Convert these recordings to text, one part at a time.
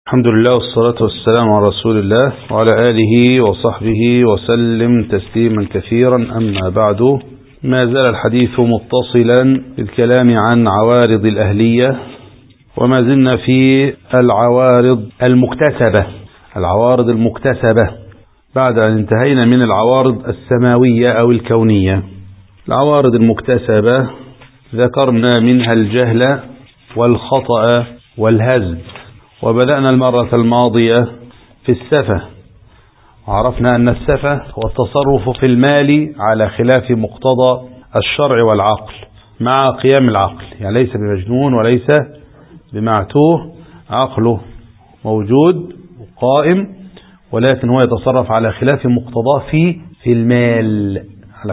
الحمد لله والصلاة والسلام على رسول الله وعلى آله وصحبه وسلم تسليما كثيرا. أما بعد، ما زال الحديث متصلا بالكلام عن عوارض الأهلية، وما زلنا في العوارض المكتسبة بعد أن انتهينا من العوارض السماوية أو الكونية. العوارض المكتسبة ذكرنا منها الجهل والخطأ والهزل، وبدأنا المرة الماضية في السفة، وعرفنا أن السفة هو التصرف في المال على خلاف مقتضى الشرع والعقل مع قيام العقل، يعني ليس بمجنون وليس بمعتوه، عقله موجود وقائم، ولكن هو يتصرف على خلاف مقتضاه في المال،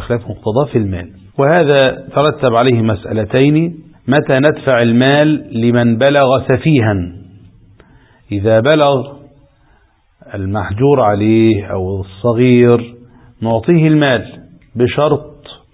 وهذا ترتب عليه مسألتين: متى ندفع المال لمن بلغ سفيها؟ إذا بلغ المحجور عليه أو الصغير نعطيه المال بشرط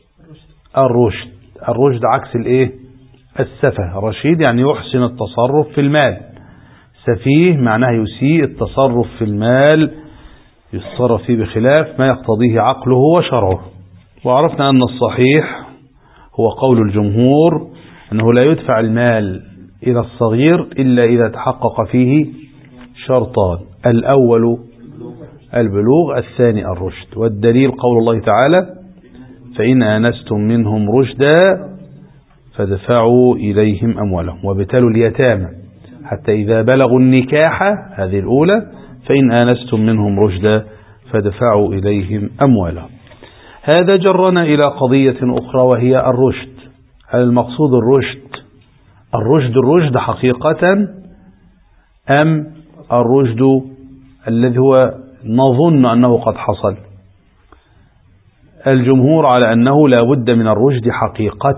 الرشد عكس السفه. رشيد يعني يحسن التصرف في المال، سفيه معناه يسيء التصرف في المال، يتصرف فيه بخلاف ما يقتضيه عقله وشرعه. وعرفنا أن الصحيح هو قول الجمهور أنه لا يدفع المال إلى الصغير إلا إذا تحقق فيه شرطان: الأول البلوغ، الثاني الرشد. والدليل قول الله تعالى: فإن آنستم منهم رشدا فادفعوا إليهم أموالهم وابتلوا اليتامى حتى إذا بلغوا النكاح، هذه الأولى، فإن آنستم منهم رشدا فادفعوا إليهم أموالهم. هذا جرنا إلى قضية أخرى وهي الرشد. هل المقصود الرشد حقيقة، أم الرشد الذي هو نظن أنه قد حصل؟ الجمهور على أنه لا بد من الرشد حقيقة،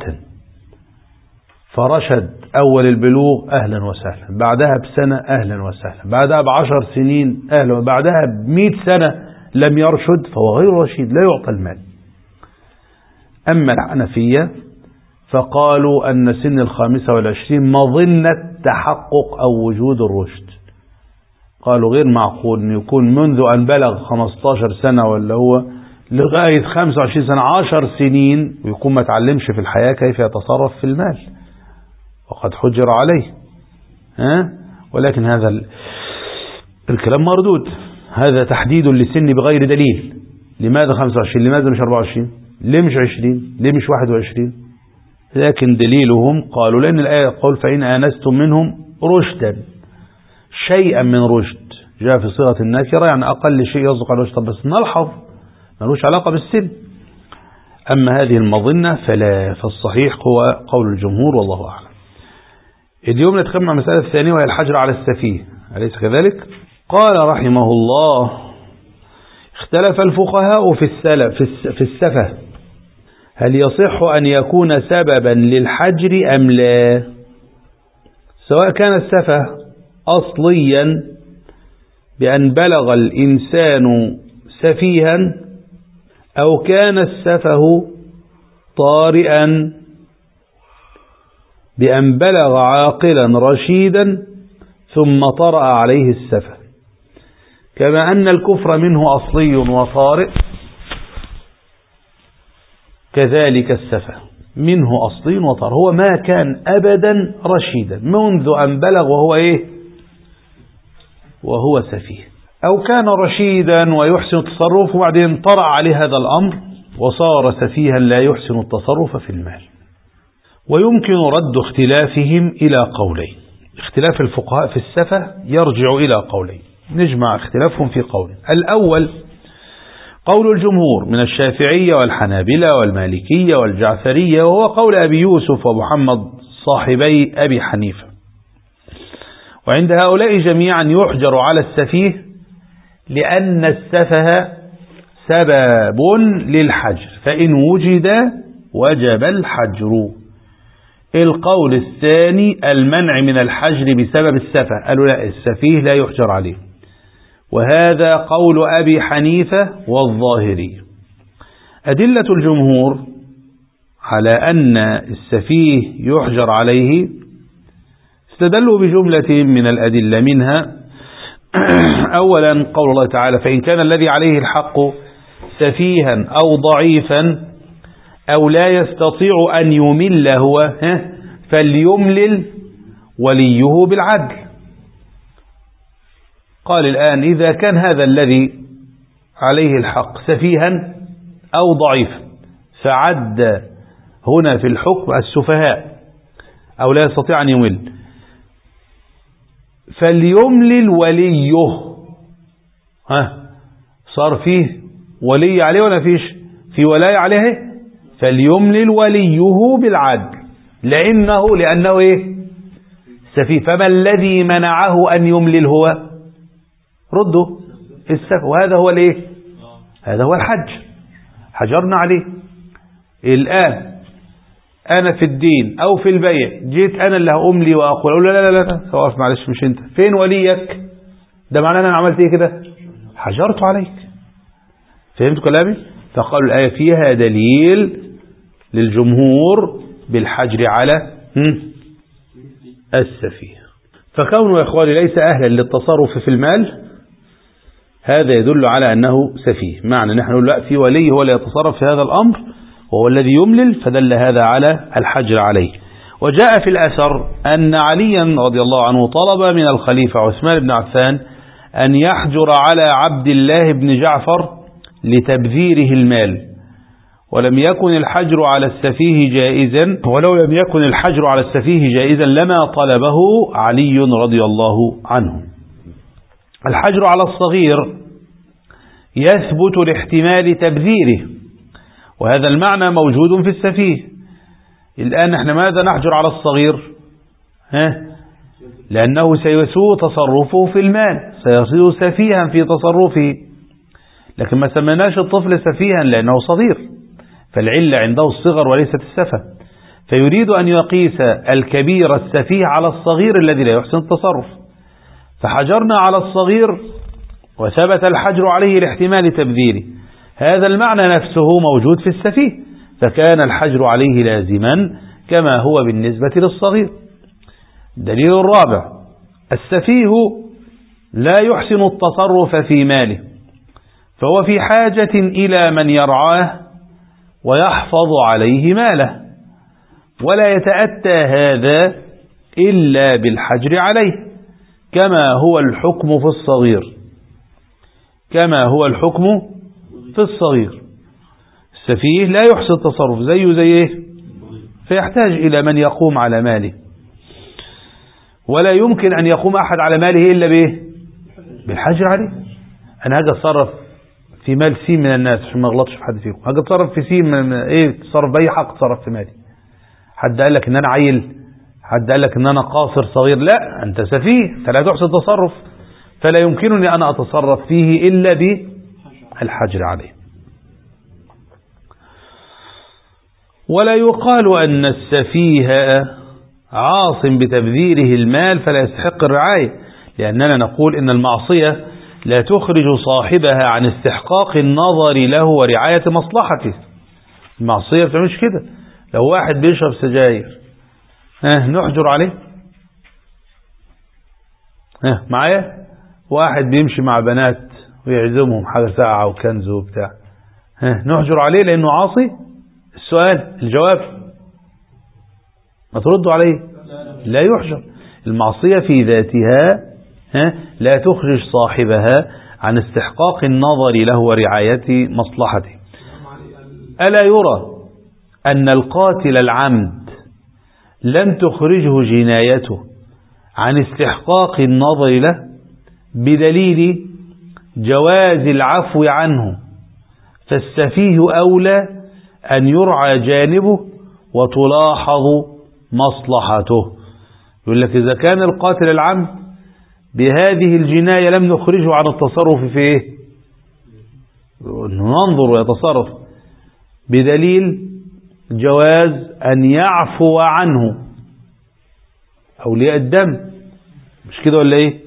فرشد أول البلوغ أهلا وسهلا، بعدها بسنة أهلا وسهلا، بعدها ب10 سنين أهلا، بعدها ب100 سنة لم يرشد فهو غير رشيد، لا يعطى المال. أما الحنفية فقالوا أن سن 25 مظنة تحقق أو وجود الرشد. قالوا غير معقول أن يكون منذ أن بلغ 15 سنة ولا هو لغاية 25 سنة 10 سنين ويكون ما تعلمش في الحياة كيف يتصرف في المال، وقد حجر عليه. ولكن هذا الكلام مردود، هذا تحديد للسن بغير دليل. لماذا 25؟ لماذا مش 24؟ ليه مش 20؟ ليه مش 21؟ لكن دليلهم قالوا لأن الآية قول: فإن آنستم منهم رشدا، شيئا من رشد جاء في صيغة النكرة، يعني أقل شيء يصدق على الرشد، بس نلحظ ملوش علاقة بالسن. أما هذه المظنة فلا، فالصحيح هو قول الجمهور والله أعلم. اليوم نتكلم عن المسألة الثانية وهي الحجر على السفيه، أليس كذلك؟ قال رحمه الله: اختلف الفقهاء في السفه، هل يصح أن يكون سببا للحجر أم لا؟ سواء كان السفه أصليا بأن بلغ الإنسان سفيها، أو كان السفه طارئا بأن بلغ عاقلا رشيدا ثم طرأ عليه السفه. كما أن الكفر منه أصلي وطارئ، كذلك السفه منه أصلي وطارئ، هو ما كان أبدا رشيدا منذ أن بلغ وهو سفيه، أو كان رشيدا ويحسن التصرف وبعدين طرأ عليه هذا الأمر وصار سفيها لا يحسن التصرف في المال. ويمكن رد اختلافهم إلى قولين. اختلاف الفقهاء في السفه يرجع إلى قولين، نجمع اختلافهم في قولين. الأول قول الجمهور من الشافعية والحنابلة والمالكية والجعفرية، وهو قول أبي يوسف ومحمد صاحبي أبي حنيفة. وعند هؤلاء جميعا يحجر على السفيه لأن السفه سبب للحجر، فإن وجد وجب الحجر. القول الثاني المنع من الحجر بسبب السفه، قالوا لا، السفيه لا يحجر عليه، وهذا قول أبي حنيفة والظاهري. أدلة الجمهور على أن السفيه يحجر عليه استدلوا بجملة من الأدلة، منها أولا قول الله تعالى: فإن كان الذي عليه الحق سفيها أو ضعيفا أو لا يستطيع أن يمل هو فليملل وليه بالعدل. قال الآن: إذا كان هذا الذي عليه الحق سفيها أو ضعيفا، فعد هنا في الحكم السفهاء أو لا يستطيع أن يمل، فليملل وليه. صار فيه ولي عليه ولا فيش؟ في ولاية عليه. فليملل وليه بالعدل، لأنه إيه؟ سفيه. فما الذي منعه أن يملل هو؟ رده السفه، وهذا هو الإيه؟ هذا هو الحج، حجرنا عليه. الآن أنا في الدين أو في البيع جيت أنا اللي هأملي وأقول لا سواف، معلش مش أنت، فين وليك؟ ده معناه أنا عملت إيه كده؟ حجرت عليك. فهمت كلامي؟ فقالوا الآية فيها دليل للجمهور بالحجر على السفيه. فكونه يا إخواني ليس أهلا للتصرف في المال، هذا يدل على أنه سفيه. معنى نحن نقول لا، في ولي هو اللي يتصرف في هذا الأمر وهو الذي يملل، فدل هذا على الحجر عليه. وجاء في الأثر أن عليا رضي الله عنه طلب من الخليفة عثمان بن عفان أن يحجر على عبد الله بن جعفر لتبذيره المال، ولم يكن الحجر على السفيه جائزا، ولو لم يكن الحجر على السفيه جائزا لما طلبه علي رضي الله عنه. الحجر على الصغير يثبت لاحتمال تبذيره، وهذا المعنى موجود في السفيه. الآن احنا ماذا نحجر على الصغير؟ لأنه سيسوء تصرفه في المال، سيصير سفيها في تصرفه. لكن ما سميناش الطفل سفيها لأنه صغير، فالعلة عنده الصغر وليست السفة. فيريد أن يقيس الكبير السفيه على الصغير الذي لا يحسن التصرف، فحجرنا على الصغير وثبت الحجر عليه لاحتمال تبذيره. هذا المعنى نفسه موجود في السفيه، فكان الحجر عليه لازما كما هو بالنسبة للصغير. الدليل الرابع: السفيه لا يحسن التصرف في ماله، فهو في حاجة إلى من يرعاه ويحفظ عليه ماله، ولا يتأتى هذا إلا بالحجر عليه، كما هو الحكم في الصغير. كما هو الحكم في الصغير. السفيه لا يحسن التصرف زيه إيه؟ فيحتاج إلى من يقوم على ماله، ولا يمكن أن يقوم أحد على ماله إلا بإيه؟ بالحجر عليه. أنا هاجي أتصرف في مال سين من الناس عشان ما أغلطش في حد فيكم، هاجي أتصرف في سين من إيه؟ تصرف بأي حق تصرف في مالي. حد قال لك إن أنا عيل؟ حد قال لك إن أنا قاصر صغير؟ لا، أنت سفيه فلا تحسن التصرف، فلا يمكنني أن أتصرف فيه إلا بالحجر عليه. ولا يقال أن السفيه عاص بتبذيره المال فلا يستحق الرعاية، لأننا نقول إن المعصية لا تخرج صاحبها عن استحقاق النظر له ورعاية مصلحته. المعصية ما بتعملش كده. لو واحد بيشرب سجاير نحجر عليه؟ معايا واحد بيمشي مع بنات ويعزمهم حاجة ساعة وكنز وبتاع، نحجر عليه لأنه عاصي؟ السؤال، الجواب ما تردوا عليه، لا يحجر. المعصية في ذاتها لا تخرج صاحبها عن استحقاق النظر له ورعاية مصلحته. ألا يرى أن القاتل العمد لم تخرجه جنايته عن استحقاق النظر له بدليل جواز العفو عنه، فالسفيه أولى أن يرعى جانبه وتلاحظ مصلحته. يقول لك إذا كان القاتل العمد بهذه الجناية لم نخرجه عن التصرف في إيه؟ ننظر ويتصرف بدليل جواز أن يعفو عنه أولياء الدم، مش كده ولا إيه؟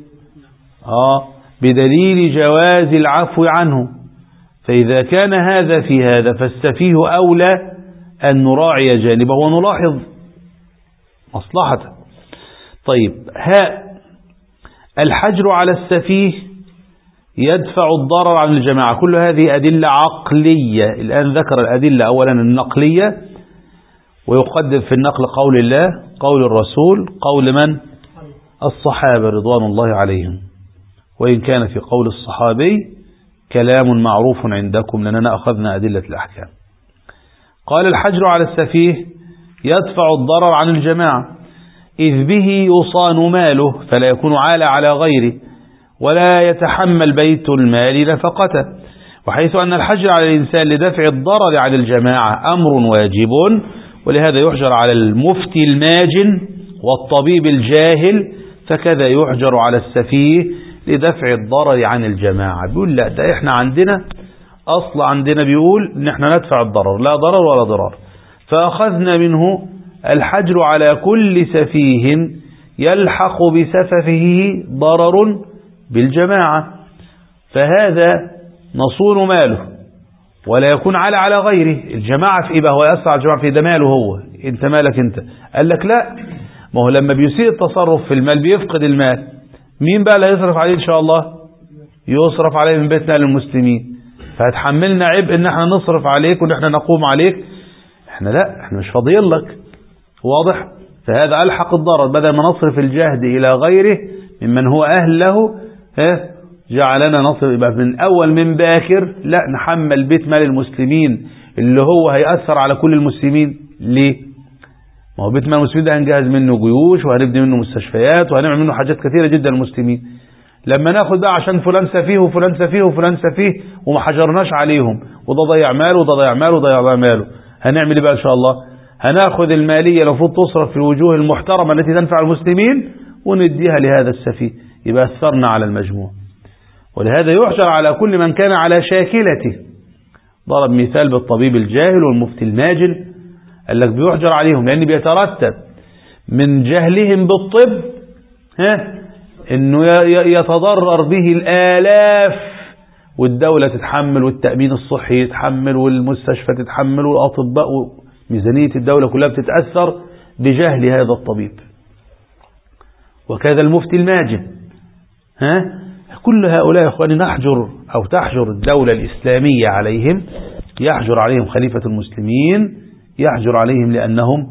بدليل جواز العفو عنه. فإذا كان هذا في هذا فالسفيه أولى أن نراعي جانبه ونلاحظ مصلحته. طيب، الحجر على السفيه يدفع الضرر عن الجماعة. كل هذه أدلة عقلية. الآن ذكر الأدلة أولا النقلية، ويقدم في النقل قول الله، قول الرسول، قول من؟ الصحابة رضوان الله عليهم. وإن كان في قول الصحابي كلام معروف عندكم لأننا أخذنا أدلة الأحكام. قال الحجر على السفيه يدفع الضرر عن الجماعة، إذ به يصان ماله فلا يكون عالة على غيره، ولا يتحمل بيت المال نفقته. وحيث أن الحجر على الإنسان لدفع الضرر عن الجماعة أمر واجب، ولهذا يحجر على المفتي الماجن والطبيب الجاهل، فكذا يحجر على السفيه لدفع الضرر عن الجماعة. بيقول لا، ده احنا عندنا أصل، عندنا بيقول ان احنا ندفع الضرر، لا ضرر ولا ضرار، فأخذنا منه الحجر على كل سفيه يلحق بسففه ضرر بالجماعة، فهذا نصون ماله ولا يكون على غيره. الجماعة في إيه؟ هو يأثر على الجماعة في ده ماله هو، انت مالك انت. قال لك لا، ما هو لما بيسيء التصرف في المال بيفقد المال، مين بقى اللي هيصرف عليه إن شاء الله؟ يصرف عليه من بيتنا للمسلمين. فهتحملنا عبء ان احنا نصرف عليك وان احنا نقوم عليك؟ احنا لا، احنا مش فاضيين لك. واضح؟ فهذا ألحق الضرر، بدل ما نصرف الجهد إلى غيره ممن هو أهل له، جعلنا نصرف يبقى من أول من باكر، لا نحمل بيت مال المسلمين اللي هو هيأثر على كل المسلمين. ليه؟ ما هو بيت مال المسلمين ده هنجهز منه جيوش وهنبني منه مستشفيات وهنعمل منه حاجات كثيرة جدا للمسلمين. لما ناخد بقى عشان فلان سفيه وفلان سفيه وفلان سفيه وما حجرناش عليهم، وده ضيع ماله وده ضيع ماله وده ضيع ماله، هنعمل ايه بقى ان شاء الله؟ هناخد المالية المفروض تصرف في الوجوه المحترمة التي تنفع المسلمين ونديها لهذا السفيه، يبقى أثرنا على المجموع. ولهذا يحجر على كل من كان على شاكلته. ضرب مثال بالطبيب الجاهل والمفتي الماجن، قال لك بيحجر عليهم لأن بيترتب من جهلهم بالطب انه يتضرر به الآلاف، والدولة تتحمل والتأمين الصحي يتحمل والمستشفى تتحمل والأطباء، ميزانية الدولة كلها بتتأثر بجهل هذا الطبيب. وكذا المفتي الماجن. كل هؤلاء يا اخواني نحجر أو تحجر الدولة الإسلامية عليهم، يحجر عليهم خليفة المسلمين، يحجر عليهم لأنهم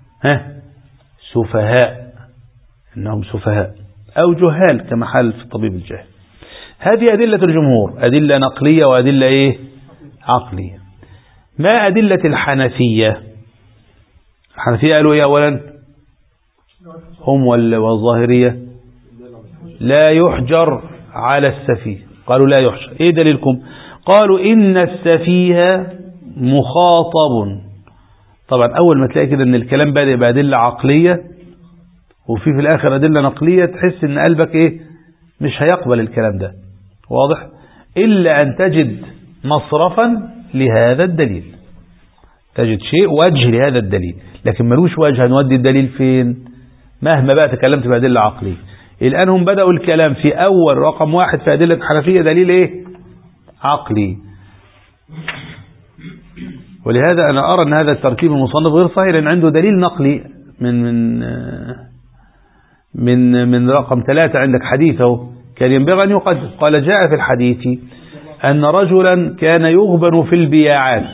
سفهاء، إنهم سفهاء أو جهال كما حال في الطبيب الجاهل. هذه أدلة الجمهور، أدلة نقلية وأدلة عقلية. ما أدلة الحنفية؟ الحنفية قالوا إيه أولا؟ هم والظاهرية لا يحجر على السفيه، قالوا لا يحجر. إيه دليلكم؟ قالوا إن السفيه مخاطب. طبعا أول ما تلاقي كده أن الكلام بادئ بأدلة عقلية وفي الآخر أدلة نقلية، تحس أن قلبك مش هيقبل الكلام ده. واضح؟ إلا أن تجد مصرفا لهذا الدليل، تجد شيء وجه لهذا الدليل، لكن ملوش وجه هنودي الدليل فين مهما بقى تكلمت بأدلة عقلية. الآن هم بدأوا الكلام في أول رقم واحد في أدلة الحنفية دليل عقلي. ولهذا أنا أرى أن هذا الترتيب المصنف غير صحيح، لأن عنده دليل نقلي من رقم 3 عندك حديثه، كان ينبغي أن يقدم. قال جاء في الحديث أن رجلا كان يغبن في البياعات،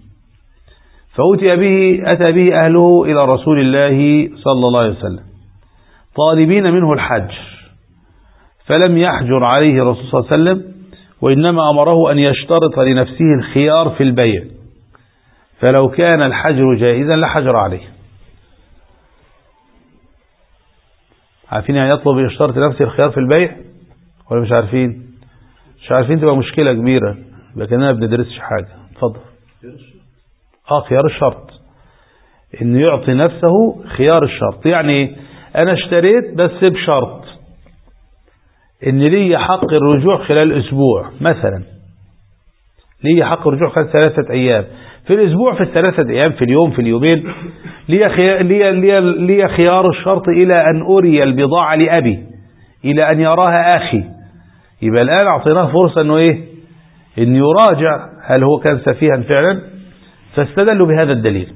أتى به أهله إلى رسول الله صلى الله عليه وسلم طالبين منه الحج، فلم يحجر عليه الرسول صلى الله عليه وسلم، وإنما أمره أن يشترط لنفسه الخيار في البيع، فلو كان الحجر جائزا لحجر عليه. عارفين يعني يطلب يشترط لنفسه الخيار في البيع ولا مش عارفين؟ مش عارفين تبقى مشكلة كبيرة، لكننا بندرسش حاجة. اتفضل. خيار الشرط، انه يعطي نفسه خيار الشرط. يعني انا اشتريت بس بشرط ان لي حق الرجوع خلال اسبوع مثلا، لي حق الرجوع خلال 3 ايام في الاسبوع، في ال3 ايام، في اليوم، في اليومين، لي خيار الشرط الى ان اري البضاعة لابي، الى ان يراها اخي. يبقى الان اعطيناه فرصة انه ان يراجع هل هو كان سفيها فعلا، فاستدلوا بهذا الدليل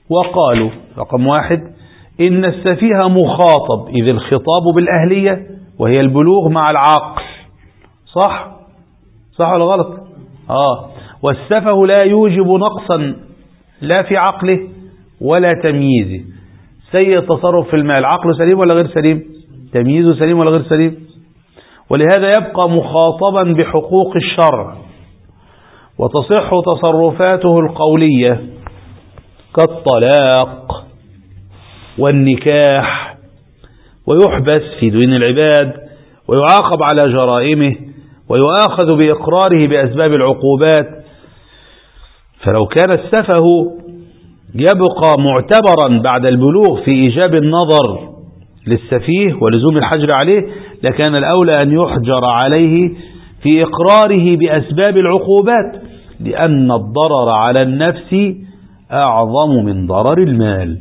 وقالوا رقم 1 إن السفيه مخاطب، إذ الخطاب بالأهلية وهي البلوغ مع العقل. صح ولا غلط؟ والسفه لا يوجب نقصا لا في عقله ولا تمييزه. سيء التصرف في المال، عقله سليم ولا غير سليم؟ تمييزه سليم ولا غير سليم؟ ولهذا يبقى مخاطبا بحقوق الشرع، وتصح تصرفاته القولية كالطلاق والنكاح، ويحبس في دين العباد، ويعاقب على جرائمه، ويؤاخذ بإقراره بأسباب العقوبات. فلو كان السفه يبقى معتبرا بعد البلوغ في إيجاب النظر للسفيه ولزوم الحجر عليه، لكان الأولى أن يحجر عليه في إقراره بأسباب العقوبات، لأن الضرر على النفس أعظم من ضرر المال.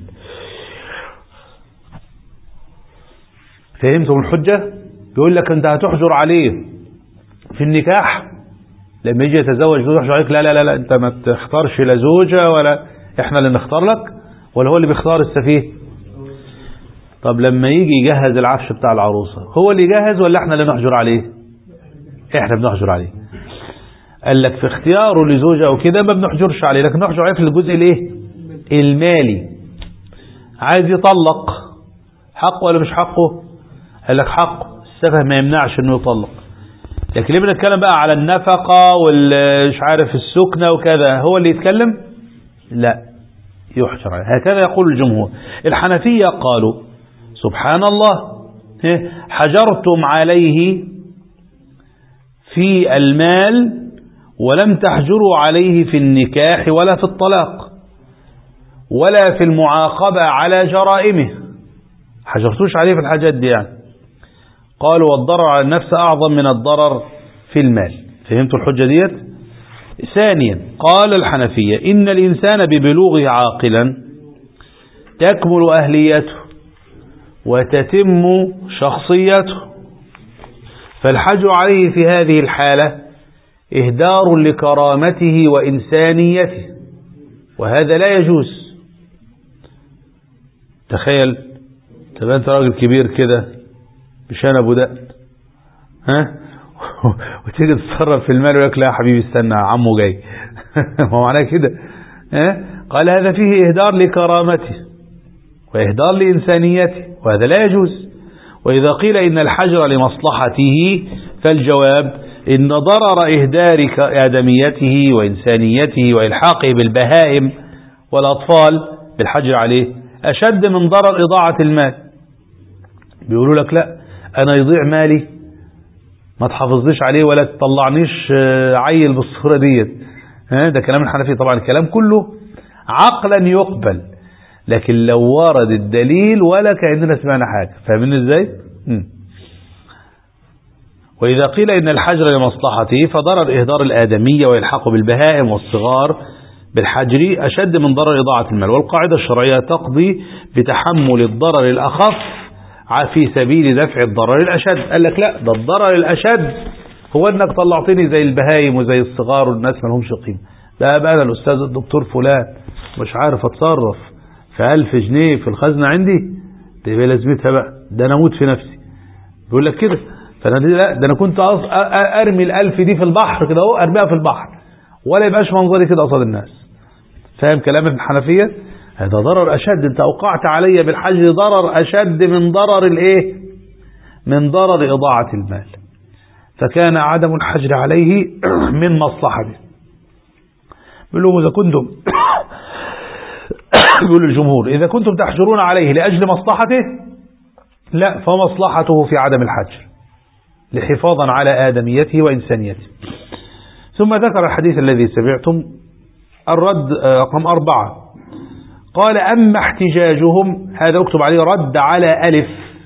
فهمتم الحجة؟ يقول لك أنت هتحجر عليه في النكاح لما يجي يتزوج تحجر عليك؟ لا لا لا, لا. أنت ما تختارش لا زوجة ولا إحنا اللي نختار لك، ولا هو اللي بيختار السفيه؟ طب لما يجي يجهز العفش بتاع العروسة هو اللي يجهز ولا إحنا اللي نحجر عليه؟ إحنا بنحجر عليه. قال لك في اختياره لزوجة أو كده ما بنحجرش عليه، لكن نحجر عليه في الجزء الايه؟ المالي. عايز يطلق، حقه ولا مش حقه؟ قال لك حقه، السفه ما يمنعش انه يطلق. لكن ليه بنتكلم بقى على النفقة والمش عارف السكنة وكذا، هو اللي يتكلم؟ لا، يحجر عليه. هكذا يقول الجمهور. الحنفية قالوا سبحان الله، حجرتم عليه في المال ولم تحجروا عليه في النكاح ولا في الطلاق ولا في المعاقبة على جرائمه، حجرتوش عليه في الحاجات دي يعني. قالوا والضرر على النفس أعظم من الضرر في المال. فهمتوا الحجة ديت؟ ثانيا قال الحنفية إن الإنسان ببلوغه عاقلا تكمل أهليته وتتم شخصيته، فالحجر عليه في هذه الحالة إهدار لكرامته وإنسانيته، وهذا لا يجوز. تخيل تبقى أنت راجل كبير كده بشنب ودقن، وتيجي تتصرف في المال ويقول لا يا حبيبي استنى عمه جاي ما هو معناه كده. قال هذا فيه إهدار لكرامته وإهدار لإنسانيته، وهذا لا يجوز. وإذا قيل إن الحجر لمصلحته فالجواب إن ضرر إهدار آدميته وإنسانيته وإلحاقه بالبهائم والأطفال بالحجر عليه أشد من ضرر إضاعة المال. بيقولوا لك لا، أنا يضيع مالي ما تحافظنيش عليه ولا تطلعنيش عيل بالصورة ديت. ده كلام الحنفي طبعا، الكلام كله عقلا يقبل، لكن لو ورد الدليل ولا كأننا سمعنا حاجة. فاهمين ازاي؟ وإذا قيل إن الحجر لمصلحته فضرر إهدار الآدمية ويلحق بالبهائم والصغار بالحجر أشد من ضرر إضاعة المال. والقاعدة الشرعية تقضي بتحمل الضرر الأخف في سبيل دفع الضرر الأشد. قال لك لا، ده الضرر الأشد هو أنك طلعتني زي البهائم وزي الصغار والناس ما لهمش قيمة. ده بقى أنا الأستاذ الدكتور فلان مش عارف أتصرف في 1000 جنيه في الخزنة عندي، تبقى لازمتها بقى، ده أنا أموت في نفسي. بيقول لك كده. فأنا لا، ده أنا كنت أرمي 1000 دي في البحر كده أهو، أرميها في البحر ولا يبقاش منظري كده قصاد الناس. فاهم كلام ابن الحنفية؟ هذا ضرر أشد، أنت أوقعت علي بالحج ضرر أشد من ضرر الإيه؟ من ضرر إضاعة المال. فكان عدم الحجر عليه من مصلحته. بيقولوا إذا كنتم يقول الجمهور إذا كنتم تحجرون عليه لأجل مصلحته لا، فمصلحته في عدم الحجر لحفاظا على آدميته وإنسانيته. ثم ذكر الحديث الذي سمعتم الرد رقم 4. قال أما احتجاجهم، هذا اكتب عليه رد على ألف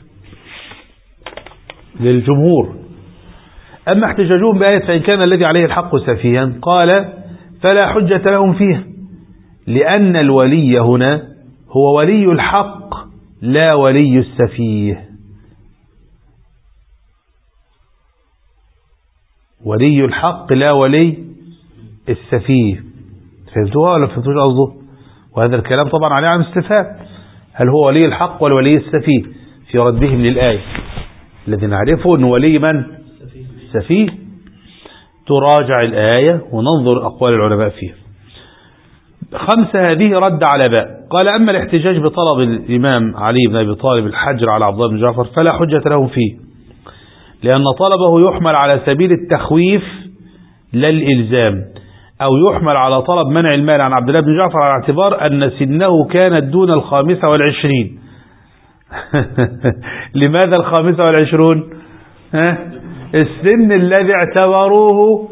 للجمهور. أما احتجاجهم بآية فإن كان الذي عليه الحق سفيها، قال فلا حجة لهم فيه، لأن الولي هنا هو ولي الحق لا ولي السفيه. ولي الحق لا ولي السفيه. فهمتوها ولا فهمتوش قصده؟ وهذا الكلام طبعا عليه عن استفهام، هل هو ولي الحق ولا ولي السفيه في ردهم للآية. الذي نعرفه أنه ولي من؟ سفيه. تراجع الآية وننظر أقوال العلماء فيها. 5 هذه رد على باء. قال أما الاحتجاج بطلب الإمام علي بن أبي طالب الحجر على عبد الله بن جعفر فلا حجة له فيه، لأن طلبه يحمل على سبيل التخويف لا الإلزام، أو يحمل على طلب منع المال عن عبد الله بن جعفر على اعتبار أن سنه كانت دون 25. لماذا 25؟ السن الذي اعتبروه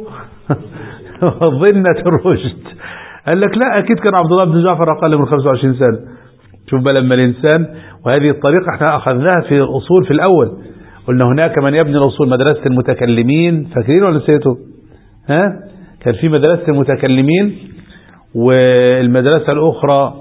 ظنة الرشد. قال لك لا، أكيد كان عبد الله بن جعفر أقل من 25 سنة. شوف بقى لما الإنسان، وهذه الطريقة احنا أخذناها في الأصول في الأول، قلنا هناك من يبني الأصول مدرسة المتكلمين، فاكرين ولا نسيتوا؟ كان في مدرسة المتكلمين، والمدرسة الأخرى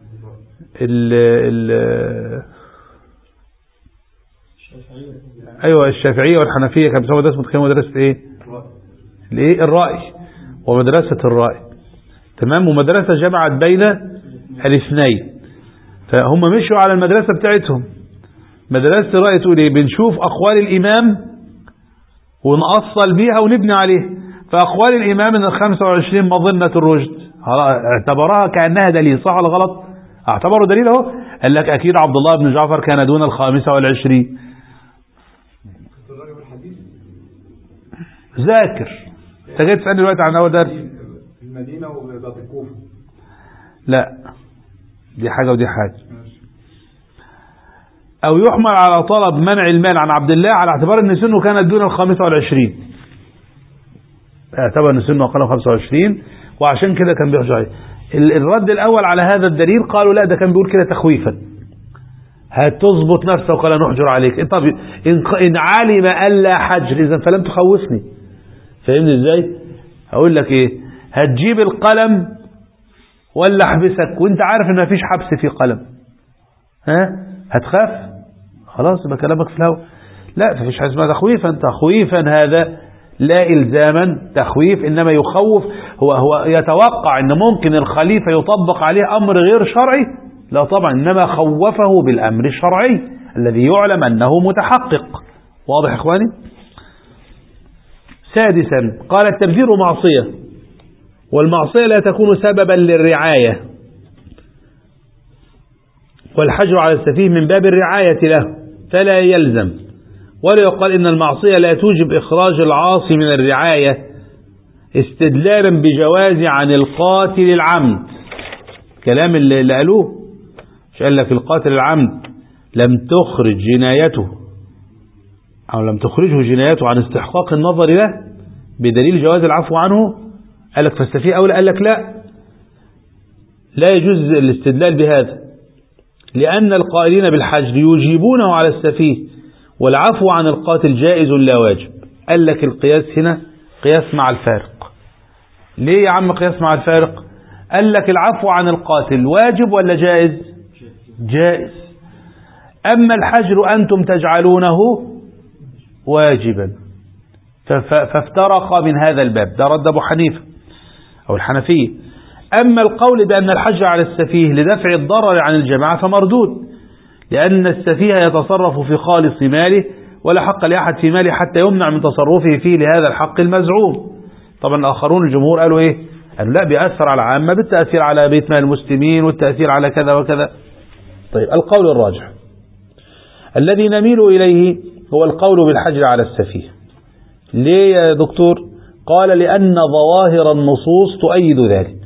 أيوة الشافعية والحنفية، كان بيسموها مدرسة المتكلمين مدرسة إيه؟ الرأي، ومدرسة الرأي. تمام. ومدرسة جمعت بين الاثنين، فهم مشوا على المدرسة بتاعتهم. مدرسة الرأي تقول إيه؟ بنشوف أقوال الإمام ونأصل بيها ونبني عليه. فأقوال الإمام من 25 مظنة الرشد، اعتبرها كأنها دليل، صح ولا غلط؟ اعتبروا دليل اهو. قال لك أكيد عبد الله بن جعفر كان دون 25. ذاكر. انت جاي تسألني دلوقتي عن أول درس المدينة وذات الكوفة؟ لا، دي حاجة ودي حاجة. أو يحمل على طلب منع المال عن عبد الله على اعتبار أن سنه كانت دون 25. اعتبر أن سنه أقل من 25، وعشان كده كان بيحجر عليه. الرد الأول على هذا الدليل قالوا لا، ده كان بيقول كده تخويفا، هتظبط نفسه وقال نحجر عليك. طب إن علم ألا حجر إذا فلم تخوفني. فهمني إزاي؟ هقول لك إيه، هتجيب القلم ولا احبسك وانت عارف ان مفيش حبس في قلم؟ هتخاف؟ خلاص يبقى كلامك في الهواء. لا، مفيش حاجه اسمها تخويفا. تخويفا هذا لا إلزاما تخويف، إنما يخوف. هو يتوقع ان ممكن الخليفة يطبق عليه أمر غير شرعي. لا طبعا، إنما خوفه بالأمر الشرعي الذي يعلم أنه متحقق. واضح إخواني؟ 6 قال التبذير معصية، والمعصية لا تكون سببا للرعاية، والحجر على السفيه من باب الرعاية له فلا يلزم. ولا يقال إن المعصية لا توجب إخراج العاصي من الرعاية استدلالا بجواز عن القاتل العمد. كلام اللي قالوه، مش قال لك القاتل العمد لم تخرج جنايته أو لم تخرجه جنايته عن استحقاق النظر له بدليل جواز العفو عنه؟ قال لك فالسفيه أولى. قال لك لا يجوز الاستدلال بهذا، لأن القائلين بالحجر يجيبونه على السفيه، والعفو عن القاتل جائز لا واجب. قال لك القياس هنا قياس مع الفارق. ليه يا عم قياس مع الفارق؟ قال لك العفو عن القاتل واجب ولا جائز؟ جائز. أما الحجر أنتم تجعلونه واجبا، فافترق من هذا الباب. ده رد أبو حنيفة أو الحنفية. أما القول بأن الحجر على السفيه لدفع الضرر عن الجماعة فمردود، لأن السفيه يتصرف في خالص ماله، ولا حق لأحد في ماله حتى يمنع من تصرفه فيه لهذا الحق المزعوم. طبعا آخرون الجمهور قالوا إيه؟ قالوا لا، بيأثر على العامة بالتأثير على بيت مال المسلمين والتأثير على كذا وكذا. طيب القول الراجح الذي نميل إليه هو القول بالحجر على السفيه. ليه يا دكتور؟ قال لأن ظواهر النصوص تؤيد ذلك.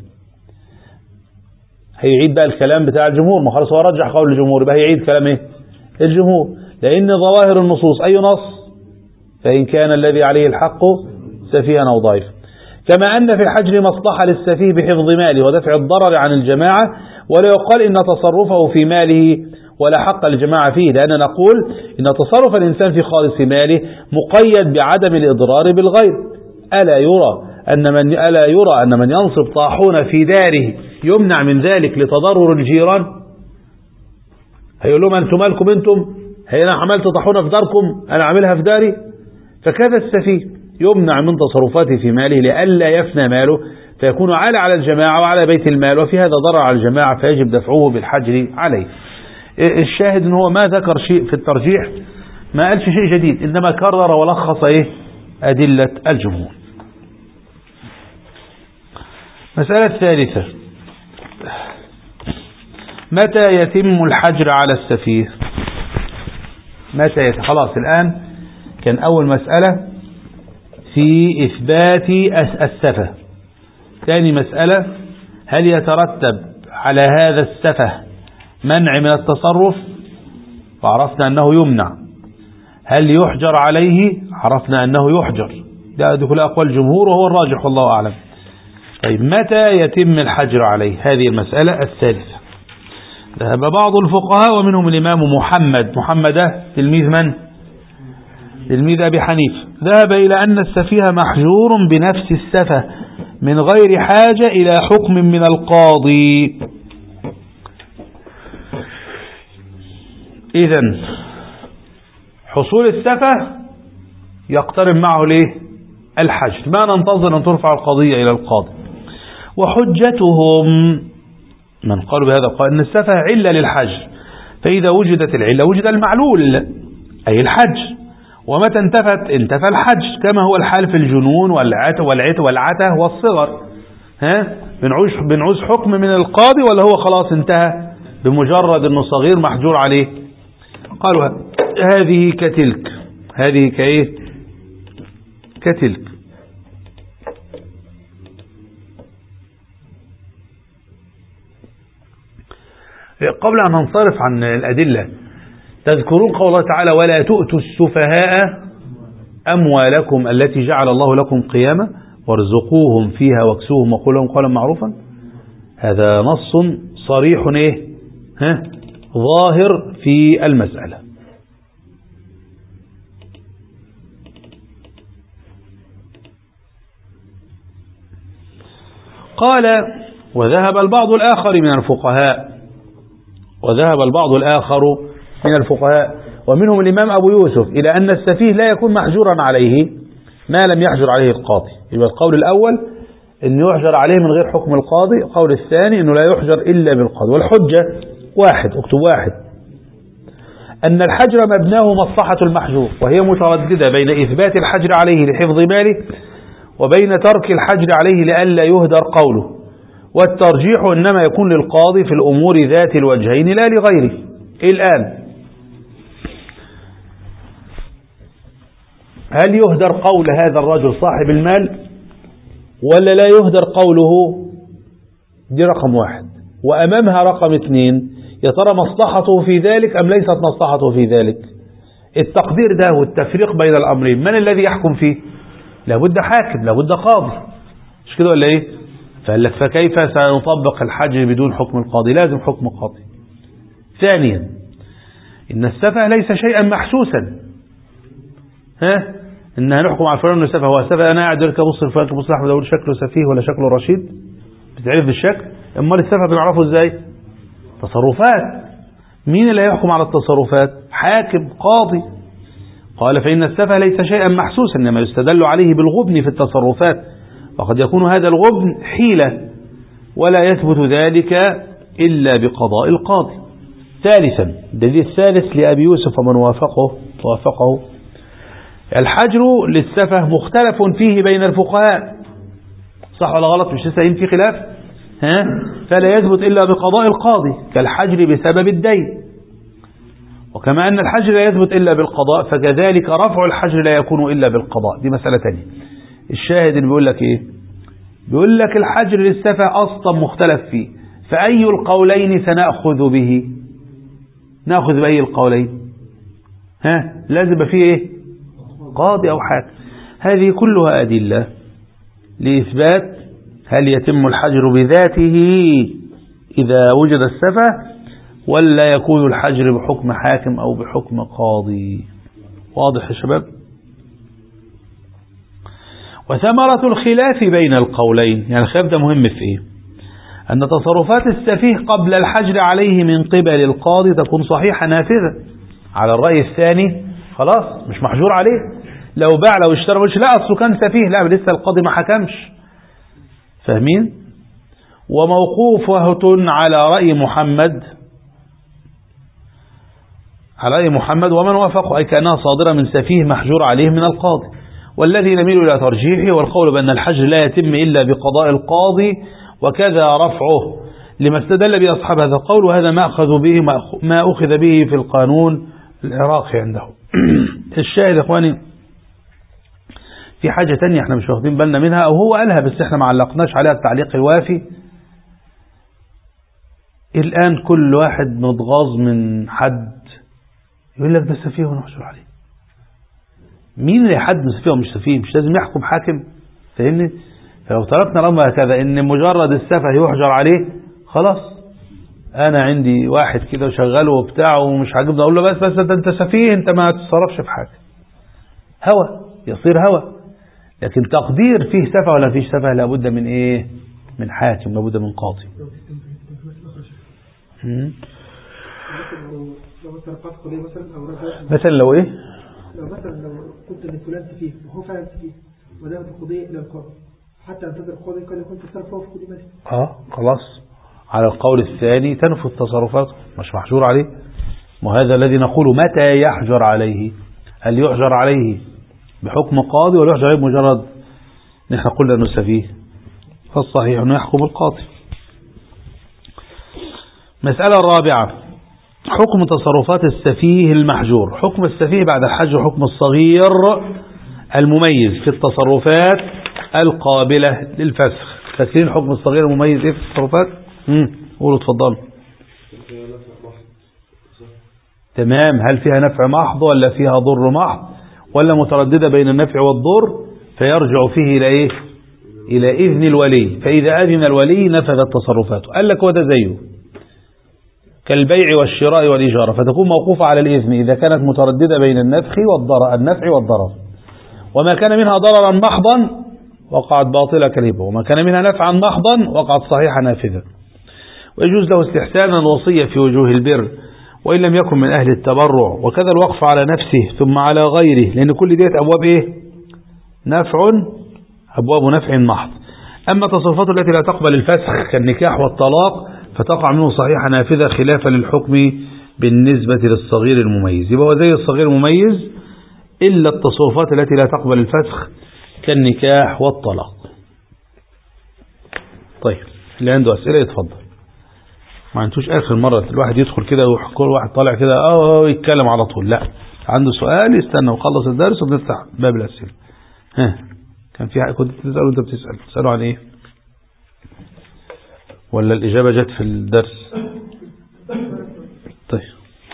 هيعيد بقى الكلام بتاع الجمهور، ما خلاص هو رجح قول الجمهور، يبقى هيعيد كلام ايه؟ الجمهور. لأن ظواهر النصوص أي نص فإن كان الذي عليه الحق سفيها أو ضعيف. كما أن في الحجر مصلحة للسفيه بحفظ ماله ودفع الضرر عن الجماعة، ولا يقال إن تصرفه في ماله ولا حق الجماعة فيه، لأننا نقول إن تصرف الإنسان في خالص ماله مقيد بعدم الإضرار بالغير. ألا يرى أن من ينصب طاحون في داره يمنع من ذلك لتضرر الجيران؟ هيقول لهم أنتم مالكم أنتم؟ أنا عملت طاحونة في داركم، أنا عاملها في داري. فكذا السفيه يمنع من تصرفاته في ماله لئلا يفنى ماله فيكون عالة على الجماعة وعلى بيت المال، وفي هذا ضرر على الجماعة فيجب دفعه بالحجر عليه. الشاهد أنه هو ما ذكر شيء في الترجيح ما قالش شيء جديد، إنما كرر ولخص أدلة الجمهور. مسألة ثالثة: متى يتم الحجر على السفيه؟ متى يتم؟ خلاص الآن كان أول مسألة في إثبات السفه. ثاني مسألة: هل يترتب على هذا السفه منع من التصرف؟ وعرفنا أنه يمنع. هل يحجر عليه؟ عرفنا أنه يحجر. ده كل أقوال الجمهور وهو الراجح والله أعلم. طيب متى يتم الحجر عليه؟ هذه المسألة الثالثة. ذهب بعض الفقهاء ومنهم الإمام محمد تلميذ من؟ تلميذ أبي حنيفة، ذهب إلى أن السفيه محجور بنفس السفه من غير حاجة إلى حكم من القاضي. إذن حصول السفه يقترن معه الحجر، ما ننتظر أن ترفع القضية إلى القاضي. وحجتهم من قالوا بهذا قال أن السفه علة للحجر، فإذا وجدت العلة وجد المعلول أي الحجر، ومتى انتفى الحجر، كما هو الحال في الجنون والعته والصغر. بنعوز حكم من القاضي ولا هو خلاص انتهى بمجرد أنه صغير محجور عليه؟ قالوا هذه كتلك، هذه كتلك. قبل أن ننصرف عن الأدلة، تذكرون قول الله تعالى: ولا تؤتوا السفهاء أموالكم التي جعل الله لكم قياما وارزقوهم فيها واكسوهم وقولوا لهم قولا معروفا. هذا نص صريح ظاهر في المسألة. قال: وذهب البعض الآخر من الفقهاء ومنهم الإمام أبو يوسف إلى أن السفيه لا يكون محجورا عليه ما لم يحجر عليه القاضي. يبقى القول الأول أنه يحجر عليه من غير حكم القاضي، القول الثاني أنه لا يحجر إلا بالقاضي. والحجة اكتب واحد: أن الحجر مبناه مصلحة المحجور، وهي مترددة بين إثبات الحجر عليه لحفظ ماله وبين ترك الحجر عليه لئلا يهدر قوله، والترجيح إنما يكون للقاضي في الأمور ذات الوجهين لا لغيره. الآن هل يهدر قول هذا الرجل صاحب المال ولا لا يهدر قوله؟ دي رقم واحد. وأمامها رقم اثنين: يا ترى مصلحته في ذلك أم ليست مصلحته في ذلك؟ التقدير ده والتفريق بين الأمرين من الذي يحكم فيه؟ لابد حاكم، لابد قاضي، مش كده ولا ايه؟ فقال لك فكيف سنطبق الحجر بدون حكم القاضي؟ لازم حكم قاضي. ثانيا: إن السفه ليس شيئا محسوسا. إنها نحكم على فلان إنه سفه، هو سفه؟ أنا قاعد يركب بص الفلان بص أحمد أقول شكله سفيه ولا شكله رشيد؟ بتعرف بالشكل؟ أما السفه بنعرفه إزاي؟ تصرفات. مين اللي يحكم على التصرفات؟ حاكم، قاضي. قال: فإن السفه ليس شيئا محسوسا، إنما يستدل عليه بالغبن في التصرفات، وقد يكون هذا الغبن حيلة ولا يثبت ذلك إلا بقضاء القاضي. ثالثا: الدليل الثالث لأبي يوسف ومن وافقه: الحجر للسفه مختلف فيه بين الفقهاء، صح ولا غلط؟ مش لسه في خلاف؟ فلا يثبت إلا بقضاء القاضي كالحجر بسبب الدين. وكما أن الحجر لا يثبت إلا بالقضاء، فكذلك رفع الحجر لا يكون إلا بالقضاء. دي مسألة تانية. الشاهد اللي بيقول لك إيه؟ بيقول لك الحجر للسفه أصلا مختلف فيه، فأي القولين سنأخذ به؟ نأخذ بأي القولين؟ لازم فيه إيه؟ قاضي أو حاكم. هذه كلها أدلة لإثبات هل يتم الحجر بذاته إذا وجد السفه ولا يكون الحجر بحكم حاكم أو بحكم قاضي. واضح يا شباب؟ وثمرة الخلاف بين القولين، يعني الخلاف ده مهم في إيه؟ أن تصرفات السفيه قبل الحجر عليه من قبل القاضي تكون صحيحة نافذة. على الرأي الثاني خلاص مش محجور عليه، لو باع لو اشترى مش لا أصله كان سفيه، لا لسه القاضي ما حكمش. فاهمين؟ وموقوفة على رأي محمد على رأي محمد ومن وافقه، أي كأنها صادرة من سفيه محجور عليه من القاضي. والذي نميل إلى ترجيحه والقول بأن الحجر لا يتم إلا بقضاء القاضي، وكذا رفعه لما استدل به أصحاب هذا القول، وهذا ما أخذ به في القانون العراقي عنده. الشاهد يا إخواني في حاجة تانية احنا مش واخدين بالنا منها، أو هو قالها بس احنا ما علقناش عليها التعليق الوافي. الآن كل واحد متغاظ من حد يقول لك ده سفيه ونحجر عليه. مين اللي حد سفيه ومش سفيه؟ مش لازم يحكم حاكم، فاهمني؟ فلو تركنا الأمر هكذا إن مجرد السفه يحجر عليه خلاص. أنا عندي واحد كده شغاله وبتاعه ومش عاجبني أقول له بس ده أنت سفيه، أنت ما تتصرفش في حاجة، هوى يصير هوى. لكن تقدير فيه سفه ولا فيش سفه لابد من إيه؟ من حاكم، لابد من قاضي. مثلا لو ايه؟ لو قلت ان فلان سفيه وهو فعلا سفيه وذهبت القضية الى القاضي حتى انتظر القاضي قال يكون تصرف هو في كل مالي. خلاص على القول الثاني تنفذ تصرفاته، مش محجور عليه. وهذا الذي نقول متى يحجر عليه؟ هل يحجر عليه بحكم قاضي ولا يحجر عليه بمجرد نحن قلنا انه سفيه؟ فالصحيح انه يحكم القاضي. مسألة الرابعة حكم تصرفات السفيه المحجور. حكم السفيه بعد الحجر حكم الصغير المميز في التصرفات القابلة للفسخ. فاكرين حكم الصغير المميز ايه في التصرفات؟ قولوا اتفضلوا. تمام. هل فيها نفع محض ولا فيها ضر محض ولا مترددة بين النفع والضر؟ فيرجع فيه إلى إيه؟ إلى إذن الولي. فإذا أذن الولي نفذت تصرفاته. قال لك وده زيه كالبيع والشراء والإجارة، فتكون موقوفة على الإذن إذا كانت مترددة بين النفع والضرر. وما كان منها ضررا محضا وقعت باطلة كالهبة، وما كان منها نفعا محضا وقعت صحيحة نافذة. ويجوز له استحسانا الوصية في وجوه البر وإن لم يكن من أهل التبرع، وكذا الوقف على نفسه ثم على غيره، لأن كل ديت أبواب إيه؟ نفع، أبواب نفع محض. أما تصرفات التي لا تقبل الفسخ كالنكاح والطلاق فتقع منه صحيحة نافذة خلافا للحكم بالنسبة للصغير المميز. يبقى هو زي الصغير المميز إلا التصرفات التي لا تقبل الفسخ كالنكاح والطلاق. طيب اللي عنده أسئلة يتفضل. ما عنتوش آخر مرة الواحد يدخل كده وكل واحد طالع كده يتكلم على طول. لا، عنده سؤال يستنى وخلص الدرس وبنفتح باب الأسئلة. كان في حاجة كنت تسأل وانت بتسأل، تسألوا عن ايه ولا الإجابة جت في الدرس؟ طيب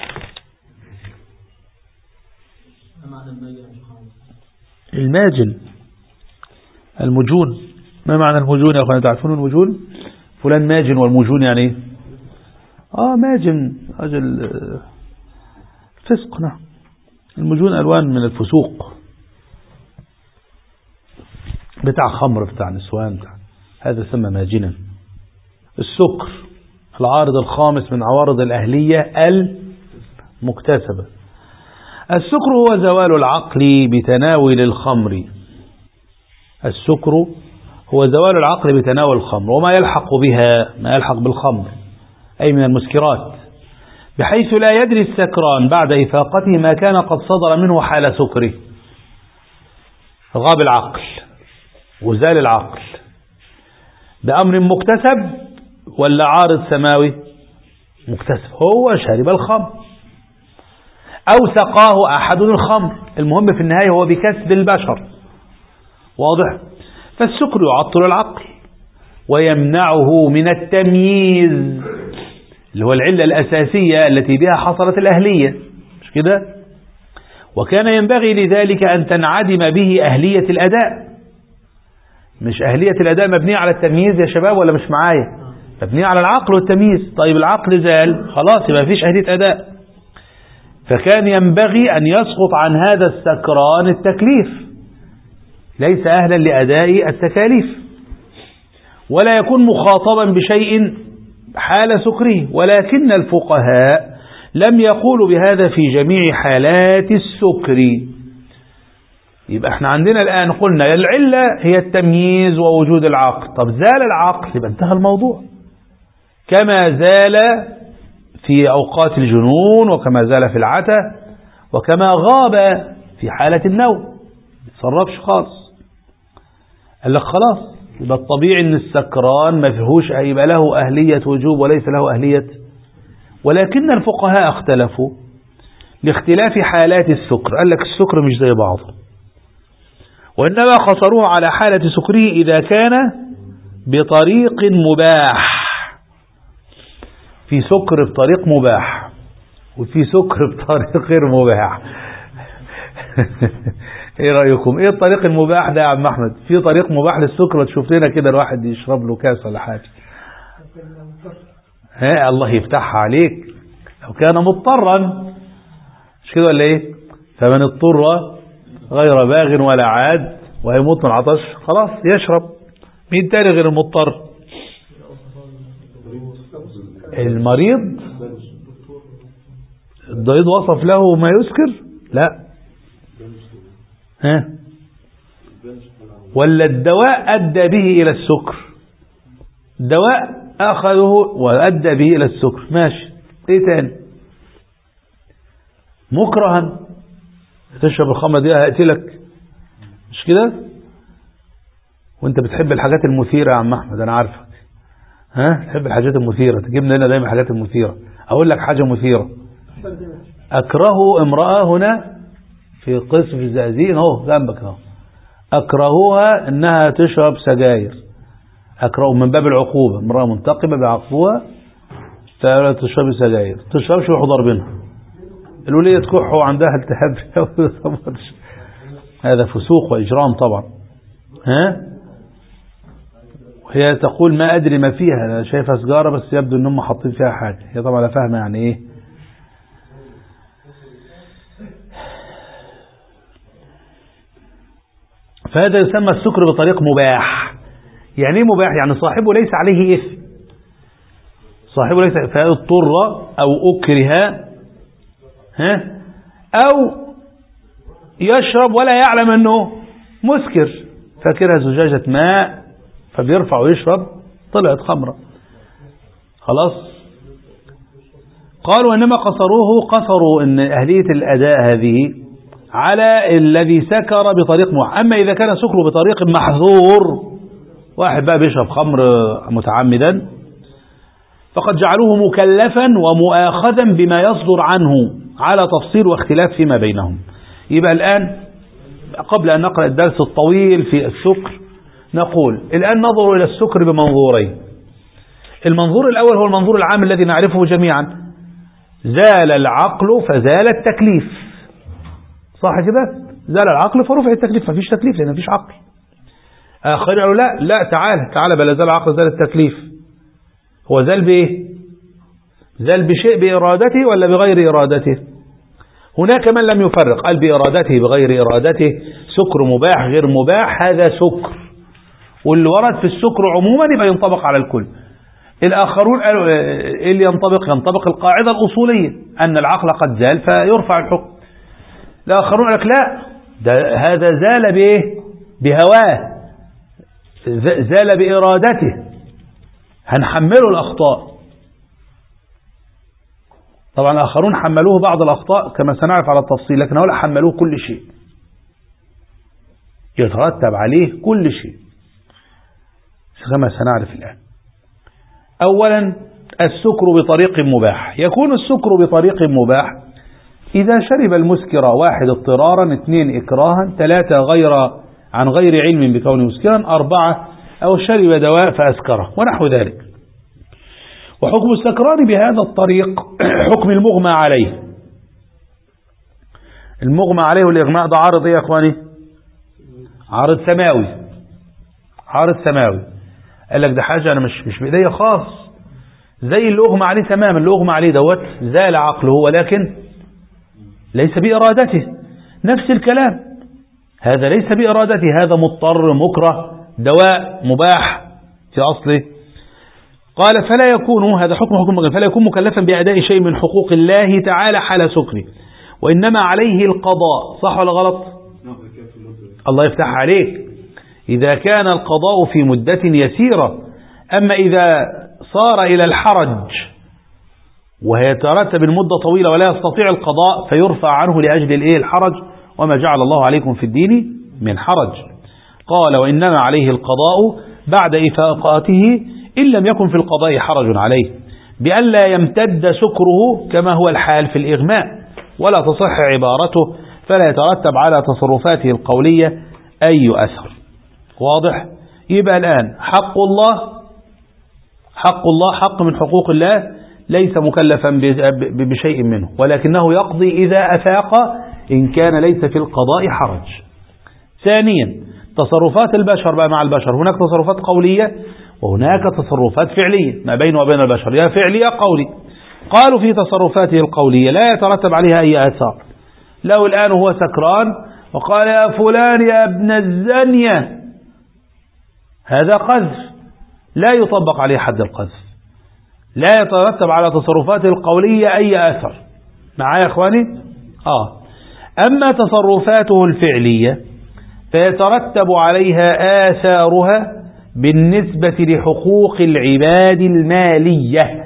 الماجن المجون. ما معنى المجون يا أخوان؟ تعرفون المجون؟ فلان ماجن، والمجون يعني ايه؟ ماجن رجل فسق. نعم، المجون ألوان من الفسوق، بتاع خمر، بتاع نسوان، بتاع هذا سمى ماجنا. السكر العارض الخامس من عوارض الأهلية المكتسبة. السكر هو زوال العقل بتناول الخمر. السكر هو زوال العقل بتناول الخمر وما يلحق بها، ما يلحق بالخمر أي من المسكرات، بحيث لا يدري السكران بعد إفاقته ما كان قد صدر منه حال سكره. غاب العقل وزال العقل بأمر مكتسب ولا عارض سماوي؟ مكتسب. هو شرب الخمر أو سقاه أحد الخمر، المهم في النهاية هو بكسب البشر. واضح؟ فالسكر يعطل العقل ويمنعه من التمييز اللي هو العلة الأساسية التي بها حصلت الأهلية، مش كده؟ وكان ينبغي لذلك أن تنعدم به أهلية الأداء. مش أهلية الأداء مبنية على التمييز يا شباب ولا مش معايا؟ مبنية على العقل والتمييز. طيب العقل زال خلاص يبقى فيش أهلية أداء. فكان ينبغي أن يسقط عن هذا السكران التكليف، ليس أهلا لأداء التكاليف ولا يكون مخاطبا بشيء حال سكره. ولكن الفقهاء لم يقولوا بهذا في جميع حالات السكر. يبقى احنا عندنا الآن قلنا العلة هي التمييز ووجود العقل. طب زال العقل يبقى انتهى الموضوع، كما زال في أوقات الجنون، وكما زال في العتة، وكما غاب في حالة النوم ما يتصرفش خالص. قال لك خلاص يبقى الطبيعي ان السكران ما فيهوش يبقى له أهلية وجوب وليس له أهلية. ولكن الفقهاء اختلفوا لاختلاف حالات السكر. قال لك السكر مش زي بعض، وإنما قصروه على حالة سكره إذا كان بطريق مباح. في سكر بطريق مباح وفي سكر بطريق غير مباح. ايه رأيكم؟ ايه الطريق المباح ده يا عم احمد؟ في طريق مباح للسكر وتشوف لنا كده الواحد يشرب له كاس ولا حاجة. ها الله يفتحها عليك، لو كان مضطرا، مش كده ولا ايه؟ فمن اضطر غير باغ ولا عاد وهيموت من العطش خلاص يشرب. مين تاني غير المضطر؟ المريض. الضريض وصف له ما يسكر؟ لا. ها؟ ولا الدواء أدى به إلى السكر؟ الدواء أخذه وأدى به إلى السكر، ماشي. ايه تاني؟ مكرها تشرب الخمرة دي هقتلك، مش كده؟ وانت بتحب الحاجات المثيرة يا عم احمد، انا عارفك. ها؟ تحب الحاجات المثيرة، تجيبنا هنا دايما الحاجات المثيرة. اقول لك حاجة مثيرة. اكره امرأة هنا في قسم الزقازيق اهو جنبك اهو، اكرهوها انها تشرب سجاير. اكره من باب العقوبة، امرأة منتقبة بيعاقبوها فلا تشرب سجاير، تشربش ويروحوا ضاربينها. الولية تكح وعندها التهاب. هذا فسوق وإجرام طبعا. ها؟ وهي تقول ما أدري ما فيها، أنا شايفها سجارة بس يبدو أنهم حاطين فيها حاجة. هي طبعا لا فاهمة يعني إيه. فهذا يسمى السكر بطريق مباح. يعني إيه مباح؟ يعني صاحبه ليس عليه إثم، صاحبه ليس فاضطر أو أكره، ها، أو يشرب ولا يعلم أنه مسكر، فاكرها زجاجة ماء فبيرفع ويشرب طلعت خمرة خلاص. قالوا إنما قصروا إن أهلية الأداء هذه على الذي سكر بطريق مباح. أما إذا كان سكره بطريق محظور، واحد بقى بيشرب خمر متعمدا، فقد جعلوه مكلفا ومؤاخذا بما يصدر عنه على تفصيل واختلاف فيما بينهم. يبقى الآن قبل أن نقرأ الدرس الطويل في السكر نقول الآن نظروا إلى السكر بمنظورين. المنظور الأول هو المنظور العام الذي نعرفه جميعا، زال العقل فزال التكليف، صح كده؟ زال العقل فرفع التكليف، ما فيش تكليف لأن ما فيش عقل. آخرين قالوا لا تعالى بل زال العقل زال التكليف. هو زال بإيه؟ زال بشيء بإرادته ولا بغير إرادته؟ هناك من لم يفرق، قال بإرادته بغير إرادته، سكر مباح غير مباح، هذا سكر، واللي ورد في السكر عموما يبقى ينطبق على الكل. الآخرون قالوا اللي ينطبق القاعدة الأصولية أن العقل قد زال فيرفع الحكم. الآخرون قالوا لا، هذا زال بإيه؟ بهواه، زال بإرادته، هنحمله الأخطاء. طبعا الآخرون حملوه بعض الأخطاء كما سنعرف على التفصيل، لكن هؤلاء حملوه كل شيء، يترتب عليه كل شيء كما سنعرف الآن. أولا السكر بطريق مباح. يكون السكر بطريق مباح إذا شرب المسكر: 1 اضطرارا، 2 إكراها، 3 عن غير علم بكونه مسكرا، 4 أو شرب دواء فأسكره ونحو ذلك. وحكم السكران بهذا الطريق حكم المغمى عليه. المغمى عليه والإغماء ده عارض إيه يا أخواني؟ عارض سماوي. عارض سماوي. قال لك ده حاجة أنا مش بإيديا خاص، زي اللي أغمى عليه تماما. اللي أغمى عليه دوت زال عقله ولكن ليس بإرادته. نفس الكلام، هذا ليس بإرادته، هذا مضطر مكره، دواء مباح في أصله. قال فلا يكون، هذا حكم فلا يكون مكلفا بأداء شيء من حقوق الله تعالى حال سكره، وإنما عليه القضاء. صح ولا غلط؟ الله يفتح عليك. إذا كان القضاء في مدة يسيرة. أما إذا صار إلى الحرج وهيترتب المدة طويلة ولا يستطيع القضاء فيرفع عنه لأجل الحرج، وما جعل الله عليكم في الدين من حرج. قال وإنما عليه القضاء بعد إفاقاته إن لم يكن في القضاء حرج عليه، بأن لا يمتد سكره كما هو الحال في الإغماء، ولا تصح عبارته، فلا يترتب على تصرفاته القولية أي أثر. واضح؟ يبقى الآن حق الله حق من حقوق الله ليس مكلفا بشيء منه، ولكنه يقضي إذا أفاق إن كان ليس في القضاء حرج. ثانيا تصرفات البشر بقى مع البشر، هناك تصرفات قولية وهناك تصرفات فعلية ما بينه وبين البشر، يا فعلي يا قولي. قالوا في تصرفاته القولية لا يترتب عليها أي آثار. لو الآن هو سكران وقال يا فلان يا ابن الزانية، هذا قذف لا يطبق عليه حد القذف، لا يترتب على تصرفاته القولية أي أثر. معايا يا أخواني؟ أما تصرفاته الفعلية فيترتب عليها آثارها بالنسبة لحقوق العباد المالية.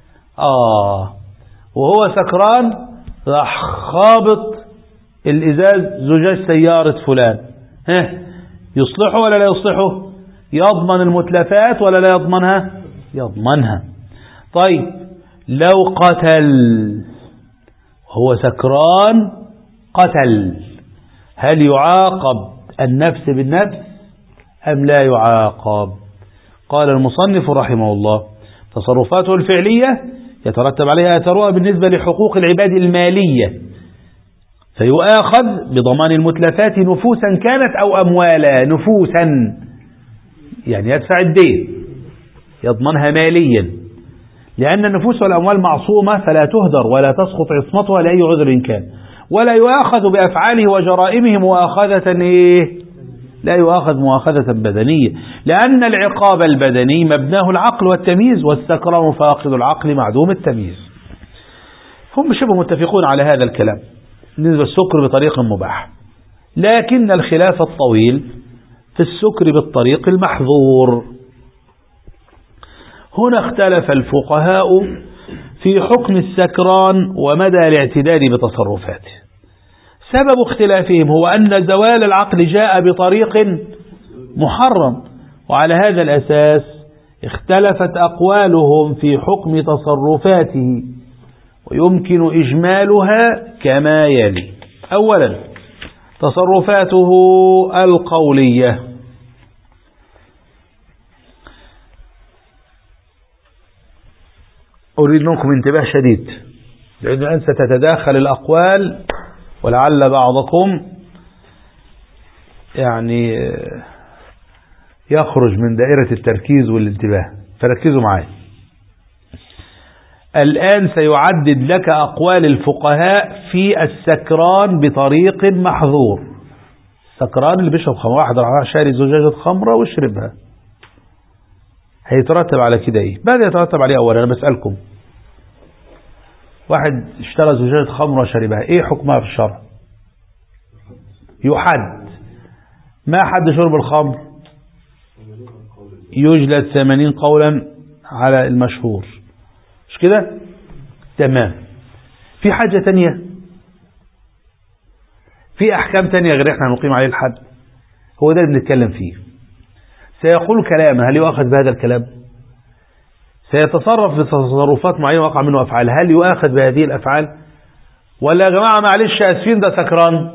وهو سكران راح خابط الإزاز زجاج سيارة فلان، يصلحه ولا لا يصلحه؟ يضمن المتلفات ولا لا يضمنها؟ يضمنها. طيب لو قتل وهو سكران قتل، هل يعاقب النفس بالنفس أم لا يعاقب؟ قال المصنف رحمه الله تصرفاته الفعلية يترتب عليها أثرها بالنسبة لحقوق العباد المالية، فيؤاخذ بضمان المتلفات نفوسا كانت أو أموالا. نفوسا يعني يدفع الدين، يضمنها ماليا، لأن النفوس والأموال معصومة فلا تهدر ولا تسقط عصمتها لأي عذر كان، ولا يؤاخذ بأفعاله وجرائمه مؤاخذة لا يؤاخذ مؤاخذة بدنية، لأن العقاب البدني مبناه العقل والتمييز، والسكران فاقد العقل معدوم التمييز. هم شبه متفقون على هذا الكلام بالنسبة للسكر بطريق مباح، لكن الخلاف الطويل في السكر بالطريق المحظور. هنا اختلف الفقهاء في حكم السكران ومدى الاعتداد بتصرفاته. سبب اختلافهم هو أن زوال العقل جاء بطريق محرم، وعلى هذا الأساس اختلفت أقوالهم في حكم تصرفاته، ويمكن إجمالها كما يلي. أولا تصرفاته القولية. أريد منكم انتباه شديد، لأن أن ستتداخل الأقوال ولعل بعضكم يعني يخرج من دائرة التركيز والانتباه، فركزوا معي. الآن سيعدد لك أقوال الفقهاء في السكران بطريق محظور. السكران اللي بيشرب خمر، واحد راح شاري زجاجة خمرة ويشربها، هيترتب على كده ايه؟ ماذا يترتب عليه؟ اولا انا بسألكم، واحد اشترى زجاجة خمرة وشربها، ايه حكمها في الشرع؟ يحد. ما حد شرب الخمر؟ يجلد 80 قولا على المشهور، مش كده؟ تمام. في حاجة تانية، في احكام تانية غير احنا نقيم عليه الحد، هو ده اللي بنتكلم فيه. سيقول كلاما، هل يؤخذ بهذا الكلام؟ سيتصرف بتصرفات معينة وقع منه أفعال، هل يؤخذ بهذه الأفعال؟ ولا يا جماعة معلش أسفين ده سكران؟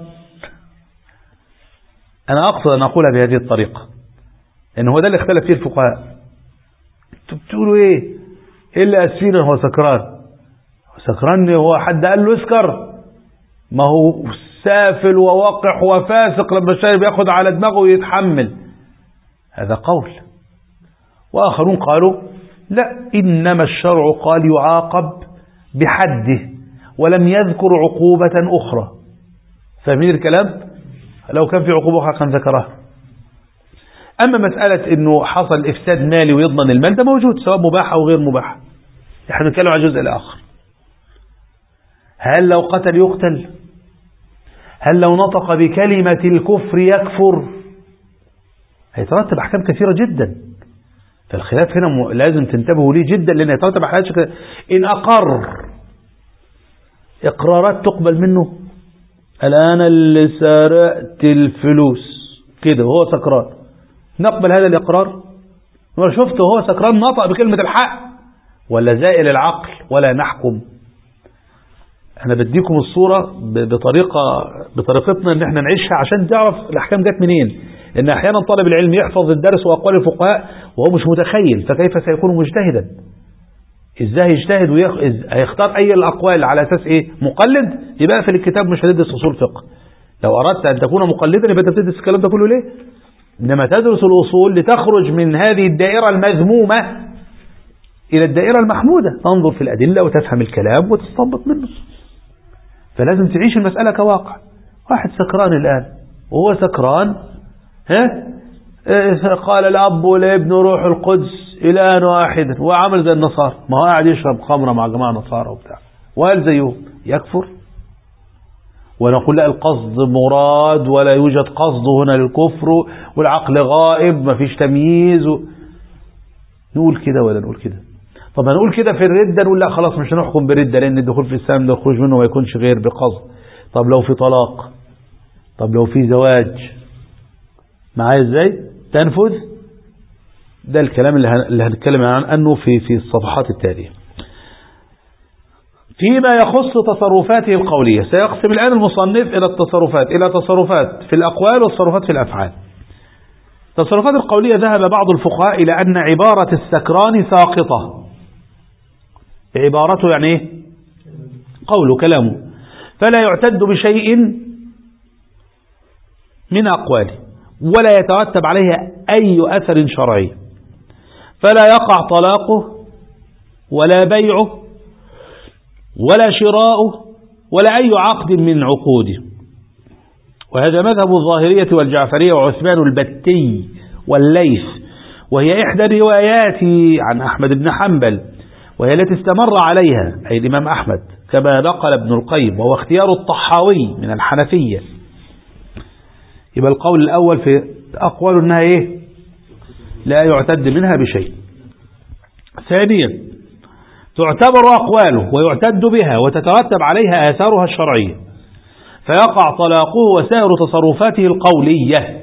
أنا أقصد أن أقولها بهذه الطريقة، إن هو ده اللي اختلف فيه الفقهاء. انتوا بتقولوا إيه اللي أسفين هو سكران؟ سكران هو حد قال له اسكر؟ ما هو سافل ووقح وفاسق، لما الشارب ياخد على دماغه ويتحمل. هذا قول. وآخرون قالوا لا، إنما الشرع قال يعاقب بحده ولم يذكر عقوبة أخرى. فاهمين الكلام؟ لو كان في عقوبة أخرى كان ذكرها. أما مسألة إنه حصل إفساد مالي ويضمن المال، ده موجود سواء مباح أو غير مباح. نحن نتكلم عن الجزء الآخر. هل لو قتل يقتل؟ هل لو نطق بكلمة الكفر يكفر؟ هيترتب أحكام كثيرة جدا. فالخلاف هنا لازم تنتبهوا ليه جدا، لأن يترتب أحكام كثيرة. إن أقر إقرارات تقبل منه. الآن اللي سرقت الفلوس كده وهو سكران، نقبل هذا الإقرار؟ شفته وهو سكران نطق بكلمة الحق ولا زائل العقل ولا نحكم؟ أنا بديكم الصورة بطريقتنا إن احنا نعيشها عشان تعرف الأحكام جت منين. إن أحيانا طالب العلم يحفظ الدرس وأقوال الفقهاء وهو مش متخيل، فكيف سيكون مجتهدا؟ إزاي يجتهد هيختار أي الأقوال على أساس إيه؟ مقلد؟ يبقى في الكتاب مش هتدرس أصول فقه. لو أردت أن تكون مقلدا يبقى تدرس الكلام ده كله ليه؟ إنما تدرس الأصول لتخرج من هذه الدائرة المذمومة إلى الدائرة المحمودة، تنظر في الأدلة وتفهم الكلام وتستنبط منه. فلازم تعيش المسألة كواقع. واحد سكران الآن وهو سكران قال الأب والابن روح القدس إلهًا واحدا، وعمل زي النصارى، ما هو قاعد يشرب خمرة مع جماعة نصارى وبتاع وقال زيهم، يكفر؟ ونقول لا، القصد مراد ولا يوجد قصد هنا للكفر والعقل غائب ما فيش تمييز نقول كده ولا نقول كده؟ طب هنقول كده في الردة، نقول لا خلاص مش هنحكم بالردة لأن الدخول في الإسلام ده الخروج منه ما يكونش غير بقصد. طب لو في طلاق، طب لو في زواج، معايا ازاي تنفذ؟ ده الكلام اللي هنتكلم عنه في الصفحات التالية. فيما يخص تصرفاته القولية، سيقسم الآن المصنف إلى التصرفات إلى تصرفات في الأقوال والتصرفات في الأفعال. التصرفات القولية ذهب بعض الفقهاء إلى أن عبارة السكران ساقطة. عبارته يعني إيه؟ قوله كلامه، فلا يعتد بشيء من أقواله ولا يترتب عليها أي أثر شرعي، فلا يقع طلاقه ولا بيعه ولا شراؤه ولا أي عقد من عقوده. وهذا مذهب الظاهرية والجعفرية وعثمان البتي والليث، وهي إحدى الروايات عن أحمد بن حنبل، وهي التي استمر عليها أي الإمام أحمد كما نقل ابن القيم، وهو اختيار الطحاوي من الحنفية. يبقى القول الأول في أقوال أنها إيه؟ لا يعتد منها بشيء. ثانيا، تعتبر أقواله ويعتد بها وتترتب عليها آثارها الشرعية، فيقع طلاقه وسائر تصرفاته القولية.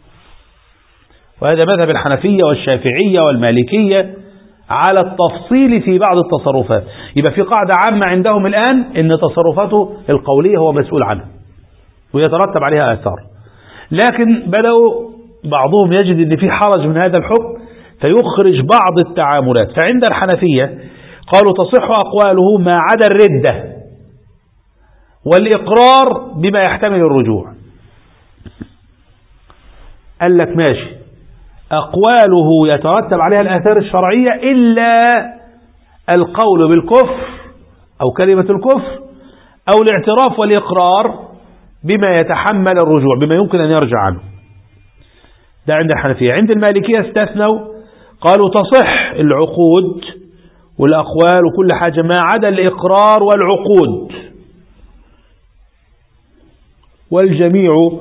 وهذا مذهب الحنفية والشافعية والمالكية على التفصيل في بعض التصرفات. يبقى في قاعدة عامة عندهم الآن إن تصرفاته القولية هو مسؤول عنها ويترتب عليها آثار، لكن بدأوا بعضهم يجد أن في حرج من هذا الحكم فيخرج بعض التعاملات. فعند الحنفية قالوا تصح أقواله ما عدا الردة والإقرار بما يحتمل الرجوع. قال لك ماشي، أقواله يترتب عليها الآثار الشرعية إلا القول بالكفر أو كلمة الكفر أو الاعتراف والإقرار بما يتحمل الرجوع، بما يمكن أن يرجع عنه. ده عند الحنفية. عند المالكية استثنوا، قالوا تصح العقود والأقوال وكل حاجة ما عدا الإقرار والعقود. والجميع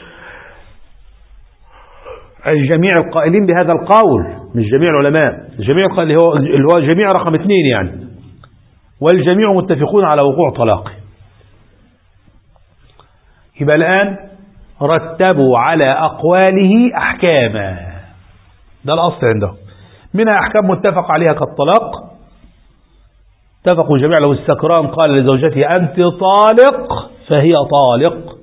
الجميع القائلين بهذا القول، مش جميع العلماء، الجميع اللي هو جميع رقم 2 يعني، والجميع متفقون على وقوع طلاقه. يبقى الآن رتبوا على أقواله أحكاما، ده الأصل عندهم، منها أحكام متفق عليها كالطلاق. اتفقوا جميعا لو السكران قال لزوجته أنت طالق فهي طالق.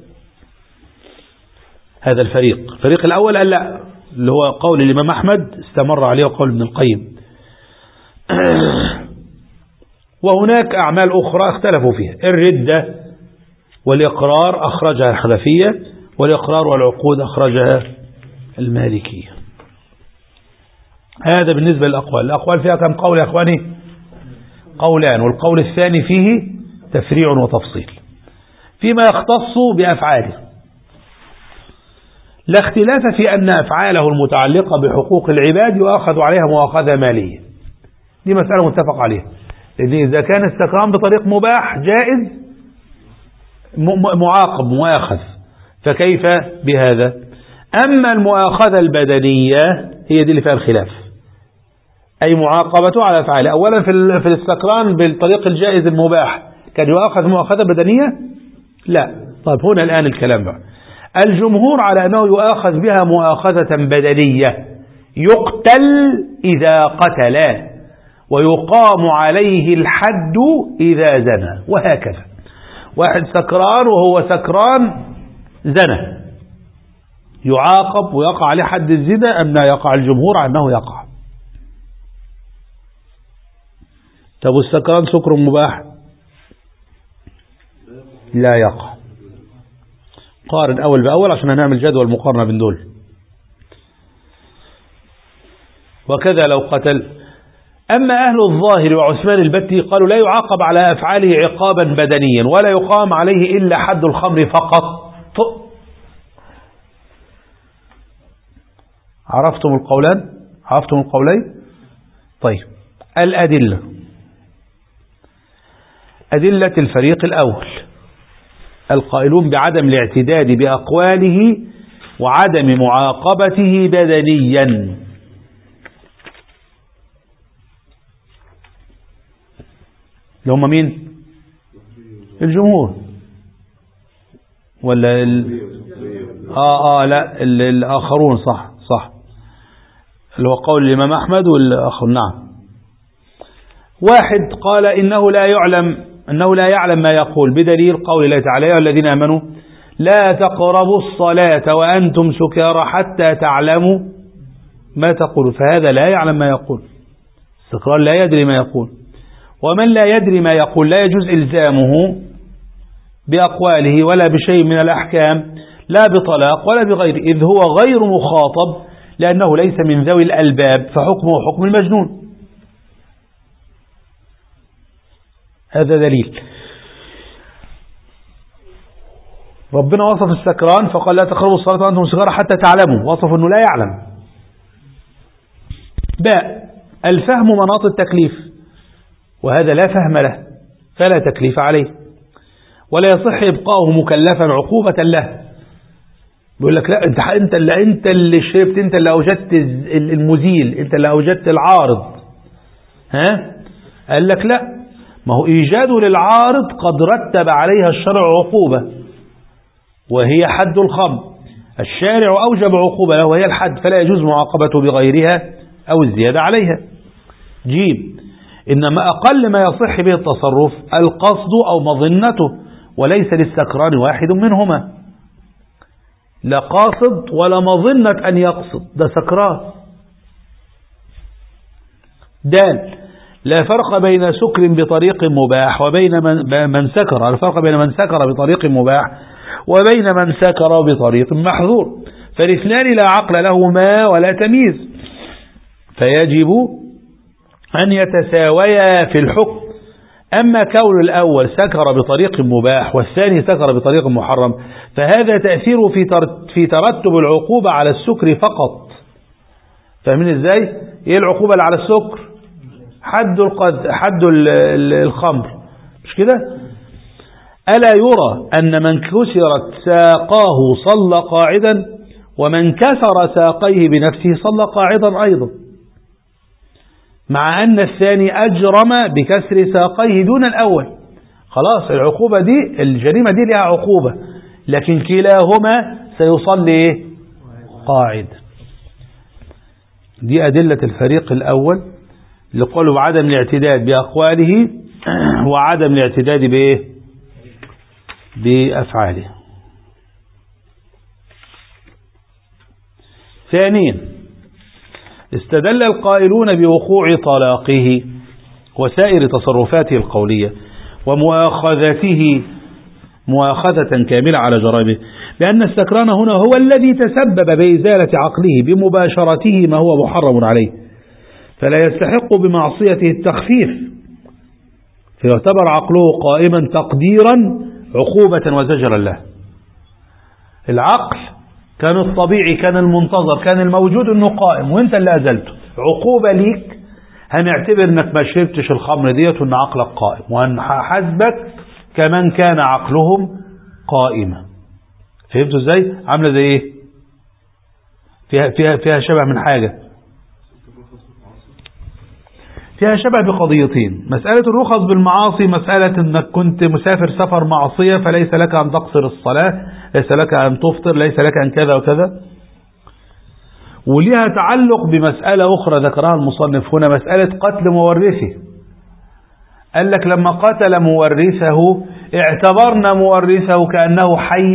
هذا الفريق الأول قال لا، اللي هو قول الإمام أحمد استمر عليه وقول ابن القيم. وهناك أعمال أخرى اختلفوا فيها، الردة والإقرار أخرجها الحنفية، والإقرار والعقود أخرجها المالكية. هذا بالنسبة للأقوال. الأقوال فيها كم قول يا أخواني؟ قولان، والقول الثاني فيه تفريع وتفصيل. فيما يختص بأفعاله، لا اختلاف في أن أفعاله المتعلقة بحقوق العباد يؤخذ عليها مؤاخذة مالية، دي مسألة متفق عليها، لأن إذا كان السكران بطريق مباح جائز معاقب مؤاخذ، فكيف بهذا؟ أما المؤاخذة البدنية هي دي اللي فيها الخلاف، أي معاقبته على أفعاله. أولا في السكران بالطريق الجائز المباح كان يؤاخذ مؤاخذة بدنية؟ لا. طيب هنا الآن الكلام بقى. الجمهور على أنه يؤاخذ بها مؤاخذة بدنية، يقتل إذا قتل، ويقام عليه الحد إذا زنى، وهكذا. واحد سكران وهو سكران زنى، يعاقب ويقع عليه حد الزنا أم لا يقع؟ الجمهور على أنه يقع. طب السكران سكر مباح؟ لا يقع. قارن أول بأول عشان هنعمل جدول مقارنة بين دول. وكذا لو قتل. أما أهل الظاهر وعثمان البتي قالوا لا يعاقب على أفعاله عقابا بدنيا، ولا يقام عليه إلا حد الخمر فقط. عرفتم القولان؟ عرفتم القولين؟ طيب الأدلة. أدلة الفريق الأول القائلون بعدم الاعتداد بأقواله وعدم معاقبته بدنيا. اللي هم مين؟ الجمهور ولا لا الآخرون. صح اللي هو قول الإمام أحمد والآخر. نعم. واحد قال إنه لا يعلم ما يقول بدليل قول الله تعالى يا الذين آمنوا لا تقربوا الصلاة وأنتم سكارى حتى تعلموا ما تقول، فهذا لا يعلم ما يقول. السكران لا يدري ما يقول. ومن لا يدري ما يقول لا يجوز إلزامه بأقواله ولا بشيء من الأحكام، لا بطلاق ولا بغيره، إذ هو غير مخاطب لأنه ليس من ذوي الألباب، فحكمه حكم المجنون. هذا دليل. ربنا وصف السكران فقال لا تقربوا الصلاة وأنتم سكارى حتى تعلموا، وصف أنه لا يعلم. باء الفهم مناط التكليف، وهذا لا فهم له فلا تكليف عليه، ولا يصح إبقاؤه مكلفا عقوبة له. بيقول لك لا انت اللي شربت، انت اللي أوجدت المزيل، انت اللي أوجدت العارض. قال لك لا، ما هو إيجاده للعارض قد رتب عليها الشرع عقوبة وهي حد الخمر. الشارع أوجب عقوبة له وهي الحد، فلا يجوز معاقبته بغيرها أو الزيادة عليها. جيم إنما أقل ما يصح به التصرف القصد أو مظنته، وليس للسكران واحد منهما، لا قاصد ولا مظنة أن يقصد، ده سكران. دال لا فرق بين سكر بطريق مباح وبين من سكر، الفرق بين من سكر بطريق مباح وبين من سكر بطريق محظور، فالاثنان لا عقل لهما ولا تمييز، فيجب أن يتساويا في الحكم. أما كون الأول سكر بطريق مباح والثاني سكر بطريق محرم، فهذا تأثيره في ترتب العقوبة على السكر فقط. فاهمين ازاي؟ ايه العقوبة اللي على السكر؟ حد الخمر، مش كده؟ ألا يرى أن من كسرت ساقاه صلى قاعدا، ومن كسر ساقيه بنفسه صلى قاعدا أيضا، مع أن الثاني أجرم بكسر ساقيه دون الأول. خلاص العقوبة دي، الجريمة دي لها عقوبة، لكن كلاهما سيصلي قاعد. دي أدلة الفريق الأول اللي قالوا بعدم الاعتداد بأقواله وعدم الاعتداد بأفعاله. ثانيا استدل القائلون بوقوع طلاقه وسائر تصرفاته القولية ومؤاخذته مؤاخذة كاملة على جرائمه، لأن السكران هنا هو الذي تسبب بإزالة عقله بمباشرته ما هو محرم عليه، فلا يستحق بمعصيته التخفيف، فيعتبر عقله قائما تقديرا عقوبة وزجرا له. العقل كان الطبيعي، كان المنتظر، كان الموجود انه قائم، وانت اللي أزلته، عقوبة ليك. هنعتبر انك ما شربتش الخمر ديت وان عقلك قائم، وهنحاسبك كمان كان عقلهم قائما. فهمتوا ازاي؟ عامله زي ايه؟ فيها شبه من حاجة. فيها شبه بقضيتين. مسألة الرخص بالمعاصي مسألة أنك كنت مسافر سفر معصية فليس لك أن تقصر الصلاة، ليس لك أن تفطر، ليس لك أن كذا وكذا. وليها تعلق بمسألة أخرى ذكرها المصنف هنا، مسألة قتل مورثه. قال لك لما قتل مورثه اعتبرنا مورثه كأنه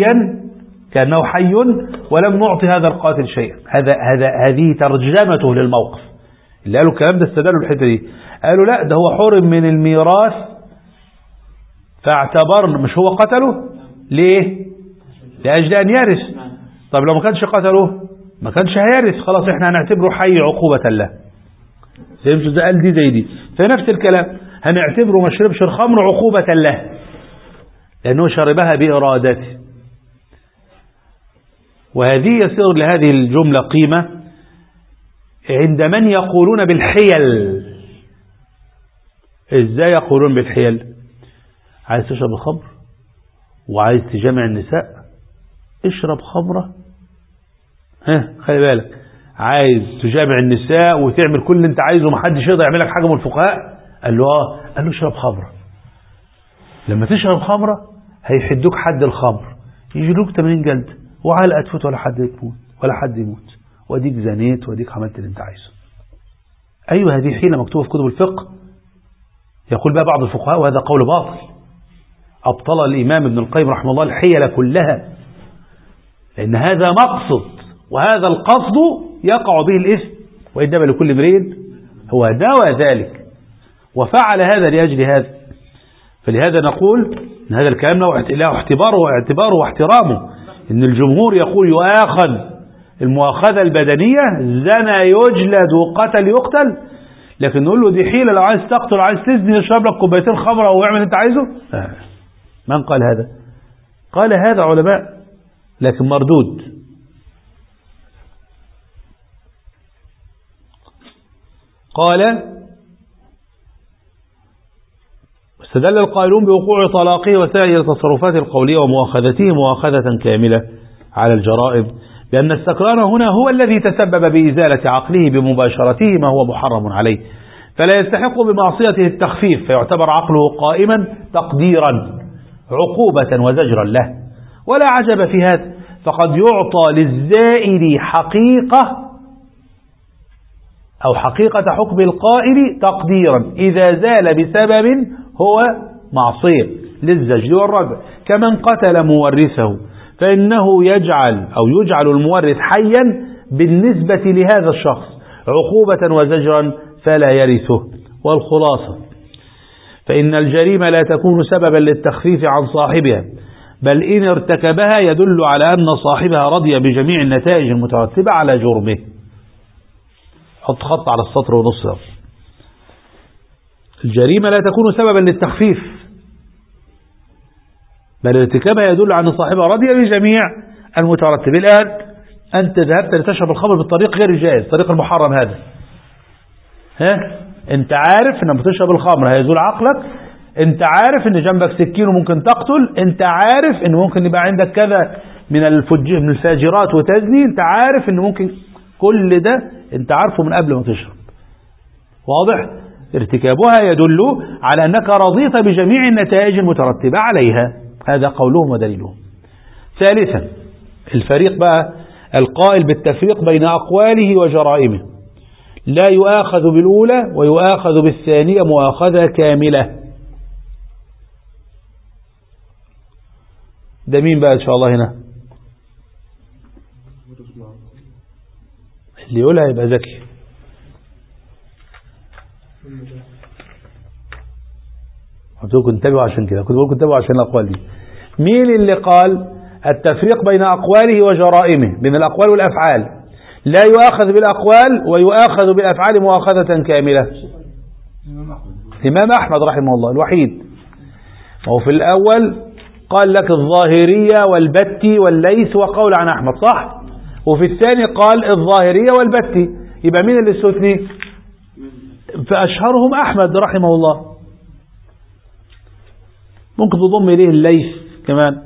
حي ولم نعطي هذا القاتل شيئا. هذه ترجمته للموقف. اللي قالوا الكلام ده استدلوا الحته دي، قالوا لا ده هو حرم من الميراث فاعتبرنا، مش هو قتله ليه؟ لأجل أن يرث. طب لو ما كانش قتله ما كانش هيرث، خلاص احنا هنعتبره حي عقوبة له. فهمتوا؟ ده قال دي زي دي. فنفس الكلام هنعتبره ما شربش الخمر عقوبة له لأنه شربها بإرادته. وهذه يصير لهذه الجملة قيمة عند من يقولون بالحيل. ازاي يقولون بالحيل؟ عايز تشرب الخمر وعايز تجمع النساء، اشرب خمرة. خلي بالك، عايز تجامع النساء وتعمل كل اللي انت عايزه ومحدش يقدر يعمل لك حاجة من الفقهاء، قال له قال له اشرب خمرة. لما تشرب خمرة هيحدوك حد الخمر، يجيلوك 80 جلد وعلقة تفوت ولا حد يموت واديك زنيت واديك عملت اللي انت عايزه. ايوه هذه حيلة مكتوبة في كتب الفقه. يقول بقى بعض الفقهاء وهذا قول باطل، ابطل الامام ابن القيم رحمه الله الحيل كلها، لان هذا مقصد وهذا القصد يقع به الاثم، وانما لكل امرئ هو نوى ذلك وفعل هذا لاجل هذا. فلهذا نقول ان هذا الكلام له اعتباره واحترامه. ان الجمهور يقول يؤاخذ المؤاخذة البدنية، زنا يجلد وقتل يقتل، لكن نقول له دي حيلة، لو عايز تقتل عايز تزني يشرب لك كوبايتين خمرة ويعمل انت عايزه. من قال هذا؟ قال هذا علماء لكن مردود. قال استدل القائلون بوقوع طلاقه وسائر التصرفات القولية ومؤاخذته مؤاخذة كاملة على الجرائم، لأن السكران هنا هو الذي تسبب بإزالة عقله بمباشرته ما هو محرم عليه، فلا يستحق بمعصيته التخفيف، فيعتبر عقله قائما تقديرا عقوبة وزجرا له. ولا عجب في هذا، فقد يعطى للزائر حقيقة أو حقيقة حكم القائل تقديرا إذا زال بسبب هو معصية للزجر والردع، كمن قتل مورثه فإنه يجعل المورث حيا بالنسبة لهذا الشخص عقوبة وزجرا فلا يرثه. والخلاصة فإن الجريمة لا تكون سببا للتخفيف عن صاحبها، بل إن ارتكبها يدل على أن صاحبها رضي بجميع النتائج المترتبة على جرمه. حط خط على السطر ونص. الجريمة لا تكون سببا للتخفيف، بل ارتكابها يدل على أن صاحبها رضي بجميع المترتب. الآن أنت ذهبت لتشرب الخمر بالطريق غير الجائز، الطريق المحرم هذا، أنت عارف أن بتشرب الخمر هيزول عقلك، أنت عارف أن جنبك سكين وممكن تقتل، أنت عارف أن ممكن يبقى عندك كذا من الفاجرات وتزني، أنت عارف أن ممكن كل ده أنت عارفه من قبل ما تشرب. واضح؟ ارتكابها يدل على أنك رضيت بجميع النتائج المترتبة عليها. هذا قولهم ودليلهم. ثالثا الفريق بقى القائل بالتفريق بين أقواله وجرائمه، لا يؤاخذ بالأولى ويؤاخذ بالثانية مؤاخذة كاملة. ده مين بقى إن شاء الله هنا؟ اللي يقولها يبقى ذكي. قلت لكم انتبهوا عشان كده، كنت بقول انتبهوا عشان الأقوال دي. مين اللي قال التفريق بين أقواله وجرائمه، بين الأقوال والأفعال؟ لا يؤاخذ بالأقوال ويؤاخذ بالأفعال مؤاخذة كاملة. الإمام أحمد رحمه الله الوحيد. وفي الأول قال لك الظاهرية والبتي والليث وقول عن أحمد، صح؟ وفي الثاني قال الظاهرية والبتي. يبقى مين اللي استثني؟ فأشهرهم أحمد رحمه الله. ممكن تضم إليه الليث كمان.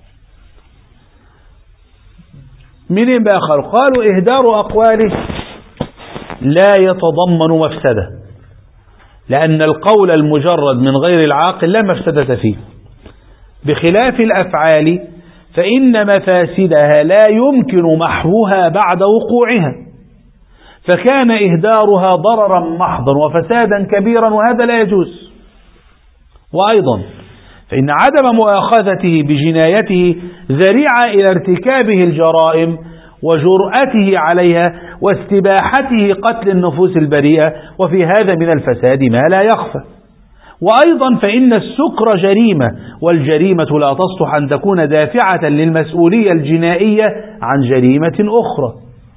منين بقى قالوا إهدار أقواله لا يتضمن مفسدة، لأن القول المجرد من غير العاقل لا مفسدة فيه، بخلاف الأفعال فإن مفاسدها لا يمكن محوها بعد وقوعها، فكان إهدارها ضررا محضا وفسادا كبيرا، وهذا لا يجوز. وأيضا فإن عدم مؤاخذته بجنايته ذريعة إلى ارتكابه الجرائم وجرأته عليها واستباحته قتل النفوس البريئة، وفي هذا من الفساد ما لا يخفى. وأيضا فإن السكر جريمة، والجريمة لا تصلح أن تكون دافعة للمسؤولية الجنائية عن جريمة أخرى.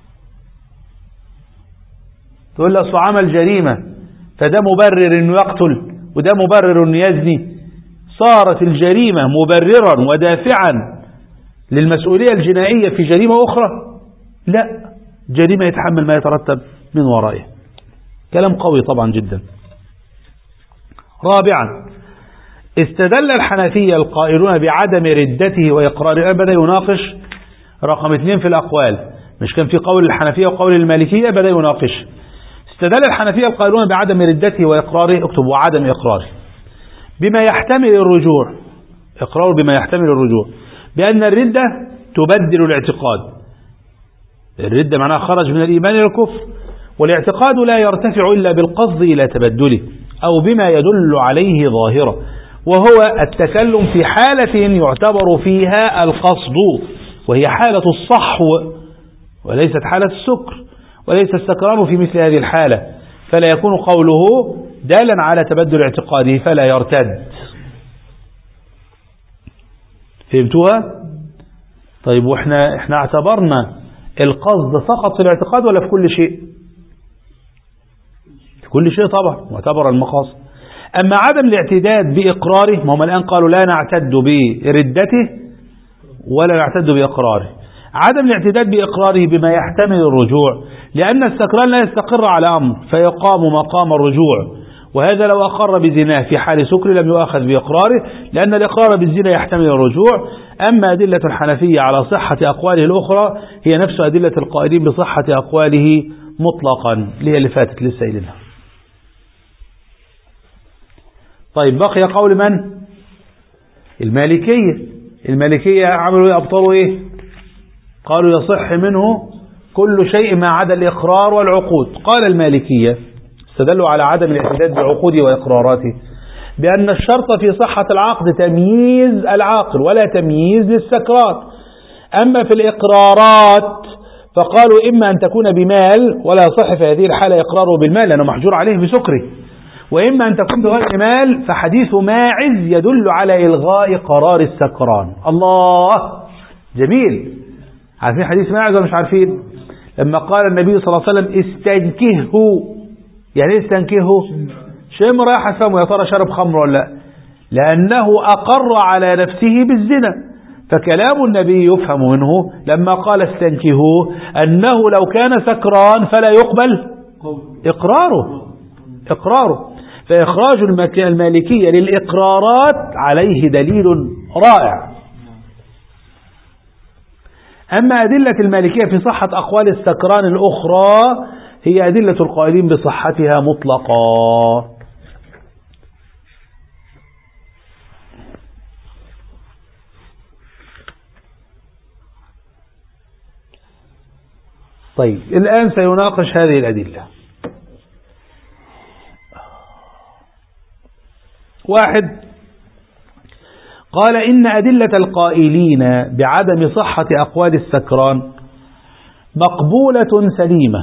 تقول له أصل عمل جريمة فده مبرر أنه يقتل وده مبرر أنه يزني، صارت الجريمة مبررا ودافعا للمسؤولية الجنائية في جريمة أخرى؟ لا، جريمة يتحمل ما يترتب من ورائه. كلام قوي طبعا جدا. رابعا استدل الحنفية القائلون بعدم ردته وإقراره، بدأ يناقش رقم 2 في الأقوال، مش كان في قول الحنفية وقول المالكية، بدأ يناقش. استدل الحنفية القائلون بعدم ردته وإقراره، اكتب وعدم إقراره، بما يحتمل الرجوع، إقراره بما يحتمل الرجوع، بأن الردة تبدل الاعتقاد. الردة معناها خرج من الإيمان إلى الكفر، والاعتقاد لا يرتفع إلا بالقصد إلى تبدله أو بما يدل عليه ظاهرة، وهو التكلم في حالة يعتبر فيها القصد، وهي حالة الصحو وليست حالة السكر، وليس السكران في مثل هذه الحالة، فلا يكون قوله دالا على تبدل اعتقاده فلا يرتد. فهمتوها؟ طيب واحنا اعتبرنا القصد فقط في الاعتقاد ولا في كل شيء؟ في كل شيء طبعا، معتبر المقاصد. أما عدم الاعتداد بإقراره، ما هم الآن قالوا لا نعتد بردته ولا نعتد بإقراره. عدم الاعتداد بإقراره بما يحتمل الرجوع، لأن السكران لا يستقر على أمر فيقام مقام الرجوع، وهذا لو أقر بزناه في حال سكر لم يؤخذ بإقراره، لأن الإقرار بالزنا يحتمل الرجوع. أما أدلة الحنفية على صحة أقواله الأخرى هي نفس أدلة القائلين بصحة أقواله مطلقا، اللي هي اللي فاتت لسه إلينا. طيب بقي قول من؟ المالكية. المالكية عملوا أبطلوا إيه؟ قالوا يصح منه كل شيء ما عدا الإقرار والعقود. قال المالكية استدلوا على عدم الاعتداد بعقوده وإقراراته بأن الشرط في صحة العقد تمييز العاقل ولا تمييز للسكران. أما في الإقرارات فقالوا إما أن تكون بمال ولا يصح في هذه الحالة إقراره بالمال لأنه محجور عليه بسكره، وإما أن تكون بغير مال فحديث ماعز يدل على إلغاء قرار السكران. الله جميل. عارفين حديث ماعز ولا مش عارفين؟ لما قال النبي صلى الله عليه وسلم استنكهه، يعني ايه استنكهه؟ شم رايح فهمه يا ترى شرب خمر ولا لا، لأنه أقر على نفسه بالزنا، فكلام النبي يفهم منه لما قال استنكهوه أنه لو كان سكران فلا يقبل إقراره. فإخراج المالكية للإقرارات عليه دليل رائع. أما أدلة المالكية في صحة أقوال السكران الأخرى هي أدلة القائلين بصحتها مطلقا. طيب الآن سيناقش هذه الأدلة. واحد قال إن أدلة القائلين بعدم صحة أقوال السكران مقبولة سليمة.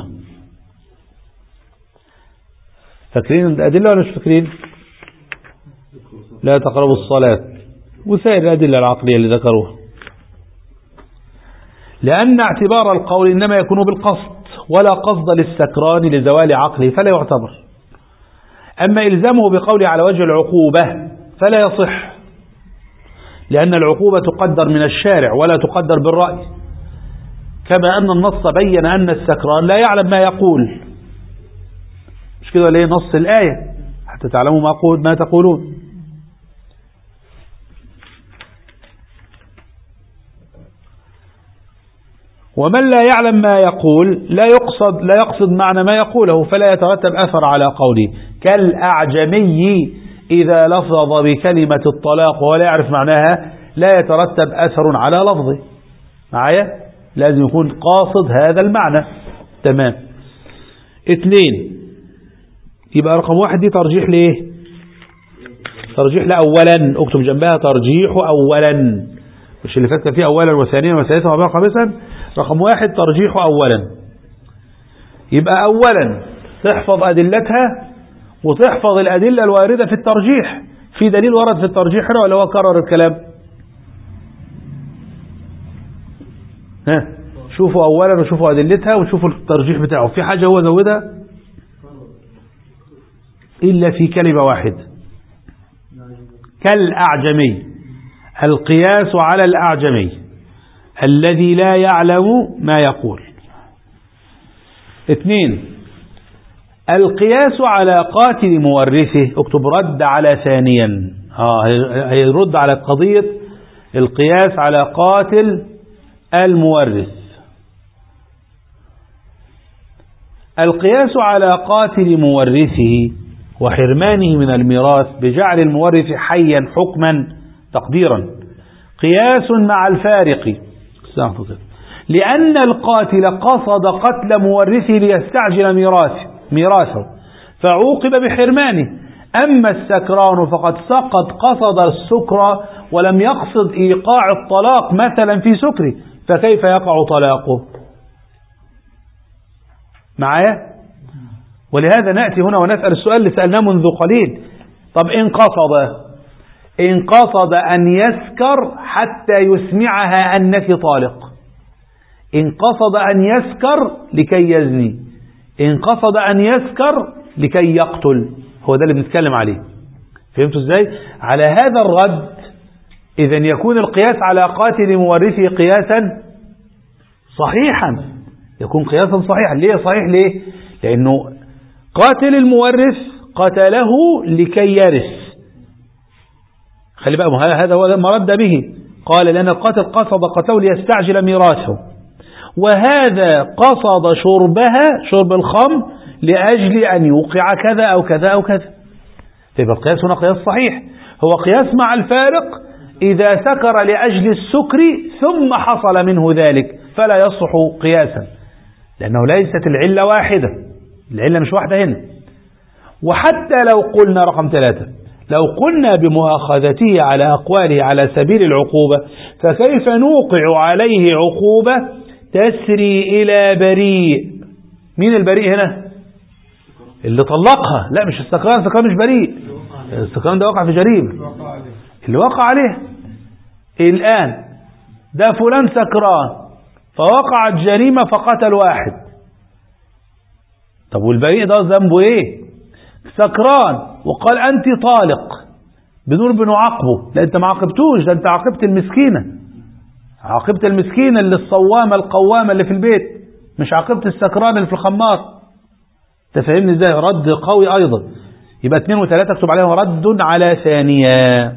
فاكرين الأدلة ولا مش فاكرين؟ لا تقربوا الصلاة وسائر الأدلة العقلية اللي ذكروها، لأن اعتبار القول إنما يكون بالقصد ولا قصد للسكران لزوال عقله فلا يعتبر. أما إلزامه بقوله على وجه العقوبة فلا يصح، لأن العقوبة تقدر من الشارع ولا تقدر بالرأي، كما أن النص بين أن السكران لا يعلم ما يقول، مش كده ولا ايه؟ نص الآية حتى تعلموا ما تقولون. ومن لا يعلم ما يقول لا يقصد معنى ما يقوله فلا يترتب أثر على قوله، كالأعجمي إذا لفظ بكلمة الطلاق ولا يعرف معناها لا يترتب أثر على لفظه. معايا؟ لازم يكون قاصد هذا المعنى. تمام. 2. يبقى رقم 1 دي ترجيح ليه؟ ترجيح لأولا، اكتب جنبها ترجيح أولا، مش اللي فات فيه أولا وثانيا وثالثا ورابعا وخامسا. رقم 1 ترجيح أولا. يبقى أولا تحفظ أدلتها وتحفظ الأدلة الواردة في الترجيح. في دليل ورد في الترجيح هنا ولا هو كرر الكلام؟ شوفوا أولا وشوفوا أدلتها وشوفوا الترجيح بتاعه. في حاجة هو زودها إلا في كلمة واحدة، كالأعجمي، القياس على الأعجمي الذي لا يعلم ما يقول. 2 القياس على قاتل مورثه، اكتب رد على ثانيا، هيرد على قضية القياس على قاتل المورث. القياس على قاتل مورثه وحرمانه من الميراث بجعل المورث حيا حكما تقديرا قياس مع الفارق، لأن القاتل قصد قتل مورثه ليستعجل ميراثه فعوقب بحرمانه، أما السكران فقد قصد السكر ولم يقصد إيقاع الطلاق مثلا في سكره، فكيف يقع طلاقه؟ معايا؟ ولهذا نأتي هنا ونسأل السؤال اللي سألناه منذ قليل. طب إن قصد أن يسكر حتى يسمعها أنك طالق، إن قصد أن يسكر لكي يزني، إن قصد أن يسكر لكي يقتل، هو ده اللي بنتكلم عليه. فهمتوا ازاي؟ على هذا الرد إذن يكون القياس على قاتل مورثه قياسا صحيحا، يكون قياسا صحيحا. ليه صحيح؟ ليه؟ لأنه قاتل المورث قتله لكي يرث. خلي بقى، هذا هو ما رد به، قال لأن القاتل قصد قتله ليستعجل ميراثه، وهذا قصد شرب الخمر لأجل أن يوقع كذا أو كذا أو كذا. يبقى القياس هنا قياس صحيح، هو قياس مع الفارق إذا سكر لأجل السكر ثم حصل منه ذلك فلا يصح قياسا، لأنه ليست العلة واحدة، العلة مش واحدة هنا. وحتى لو قلنا رقم 3 لو قلنا بمؤاخذته على أقواله على سبيل العقوبة، فكيف نوقع عليه عقوبة تسري إلى بريء؟ مين البريء هنا؟ اللي طلقها، لا مش السكران، السكران مش بريء، السكران ده وقع في جريمة، اللي وقع عليه. الآن ده فلان سكران فوقعت جريمة فقتل واحد، طب والبريء ده ذنبه ايه؟ سكران وقال أنت طالق، بنعاقبه، لا أنت ما عاقبتوش، ده أنت عاقبت المسكينة، عاقبت المسكينة اللي الصوامة القوامة اللي في البيت، مش عاقبت السكران اللي في الخمار. تفهمني ازاي؟ رد قوي أيضا. يبقى 2 و3 اكتب عليهم رد على ثانية.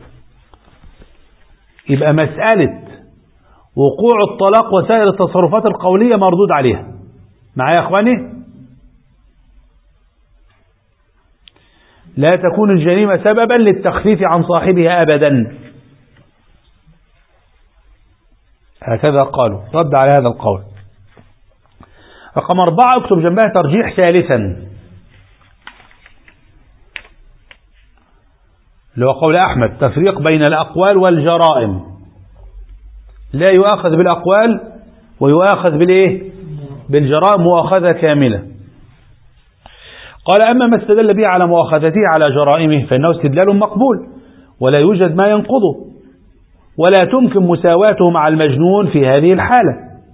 يبقى مسألة وقوع الطلاق وسائر التصرفات القولية مردود عليها. معايا يا اخواني؟ لا تكون الجريمة سببا للتخفيف عن صاحبها أبدا، هكذا قالوا، رد على هذا القول. رقم 4 اكتب جنبها ترجيح ثالثا، اللي هو قول أحمد، تفريق بين الأقوال والجرائم، لا يؤاخذ بالأقوال ويؤاخذ بالجرائم مؤاخذة كاملة. قال أما ما استدل به على مؤاخذته على جرائمه فإنه استدلال مقبول ولا يوجد ما ينقضه، ولا تمكن مساواته مع المجنون في هذه الحالة،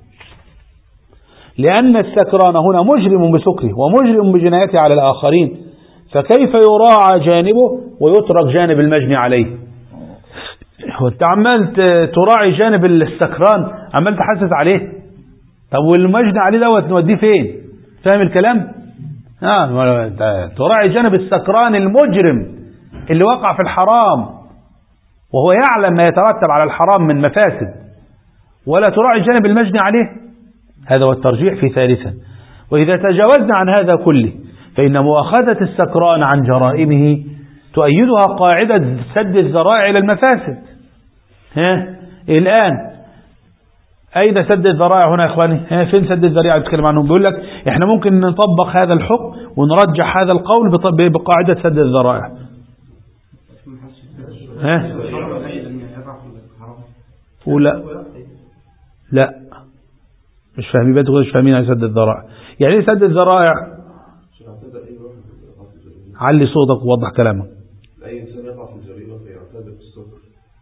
لأن السكران هنا مجرم بسكره ومجرم بجنايته على الآخرين، فكيف يراعى جانبه ويترك جانب المجني عليه؟ وانت عمال تراعي جانب السكران، عمال تحسس عليه، طب والمجني عليه دوت نوديه فين؟ فاهم الكلام؟ تراعي جانب السكران المجرم اللي وقع في الحرام وهو يعلم ما يترتب على الحرام من مفاسد، ولا تراعي جانب المجني عليه. هذا هو الترجيح في ثالثا. وإذا تجاوزنا عن هذا كله فإن مؤاخذة السكران عن جرائمه تؤيدها قاعدة سد الذرائع إلى المفاسد. الآن أين سد الذرائع هنا يا إخواني؟ فين سد الذرائع بتكلم عنهم؟ بيقول لك إحنا ممكن نطبق هذا الحكم ونرجح هذا القول بقاعدة سد الذرائع. ولا لا مش فاهمين، بتقول مش فاهمين عن سد الذرائع. يعني ايه سد الذرائع؟ علي صوتك ووضح كلامك. أي إنسان يقع في الجريمة فيعتذر بالسكر.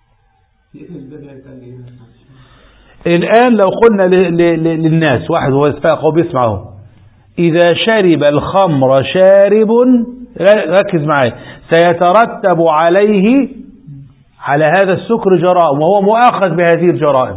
الآن لو قلنا للناس، واحد هو يسفاق وبيسمعه، إذا شرب الخمر شارب، ركز معي، سيترتب عليه على هذا السكر جرائم وهو مؤاخذ بهذه الجرائم.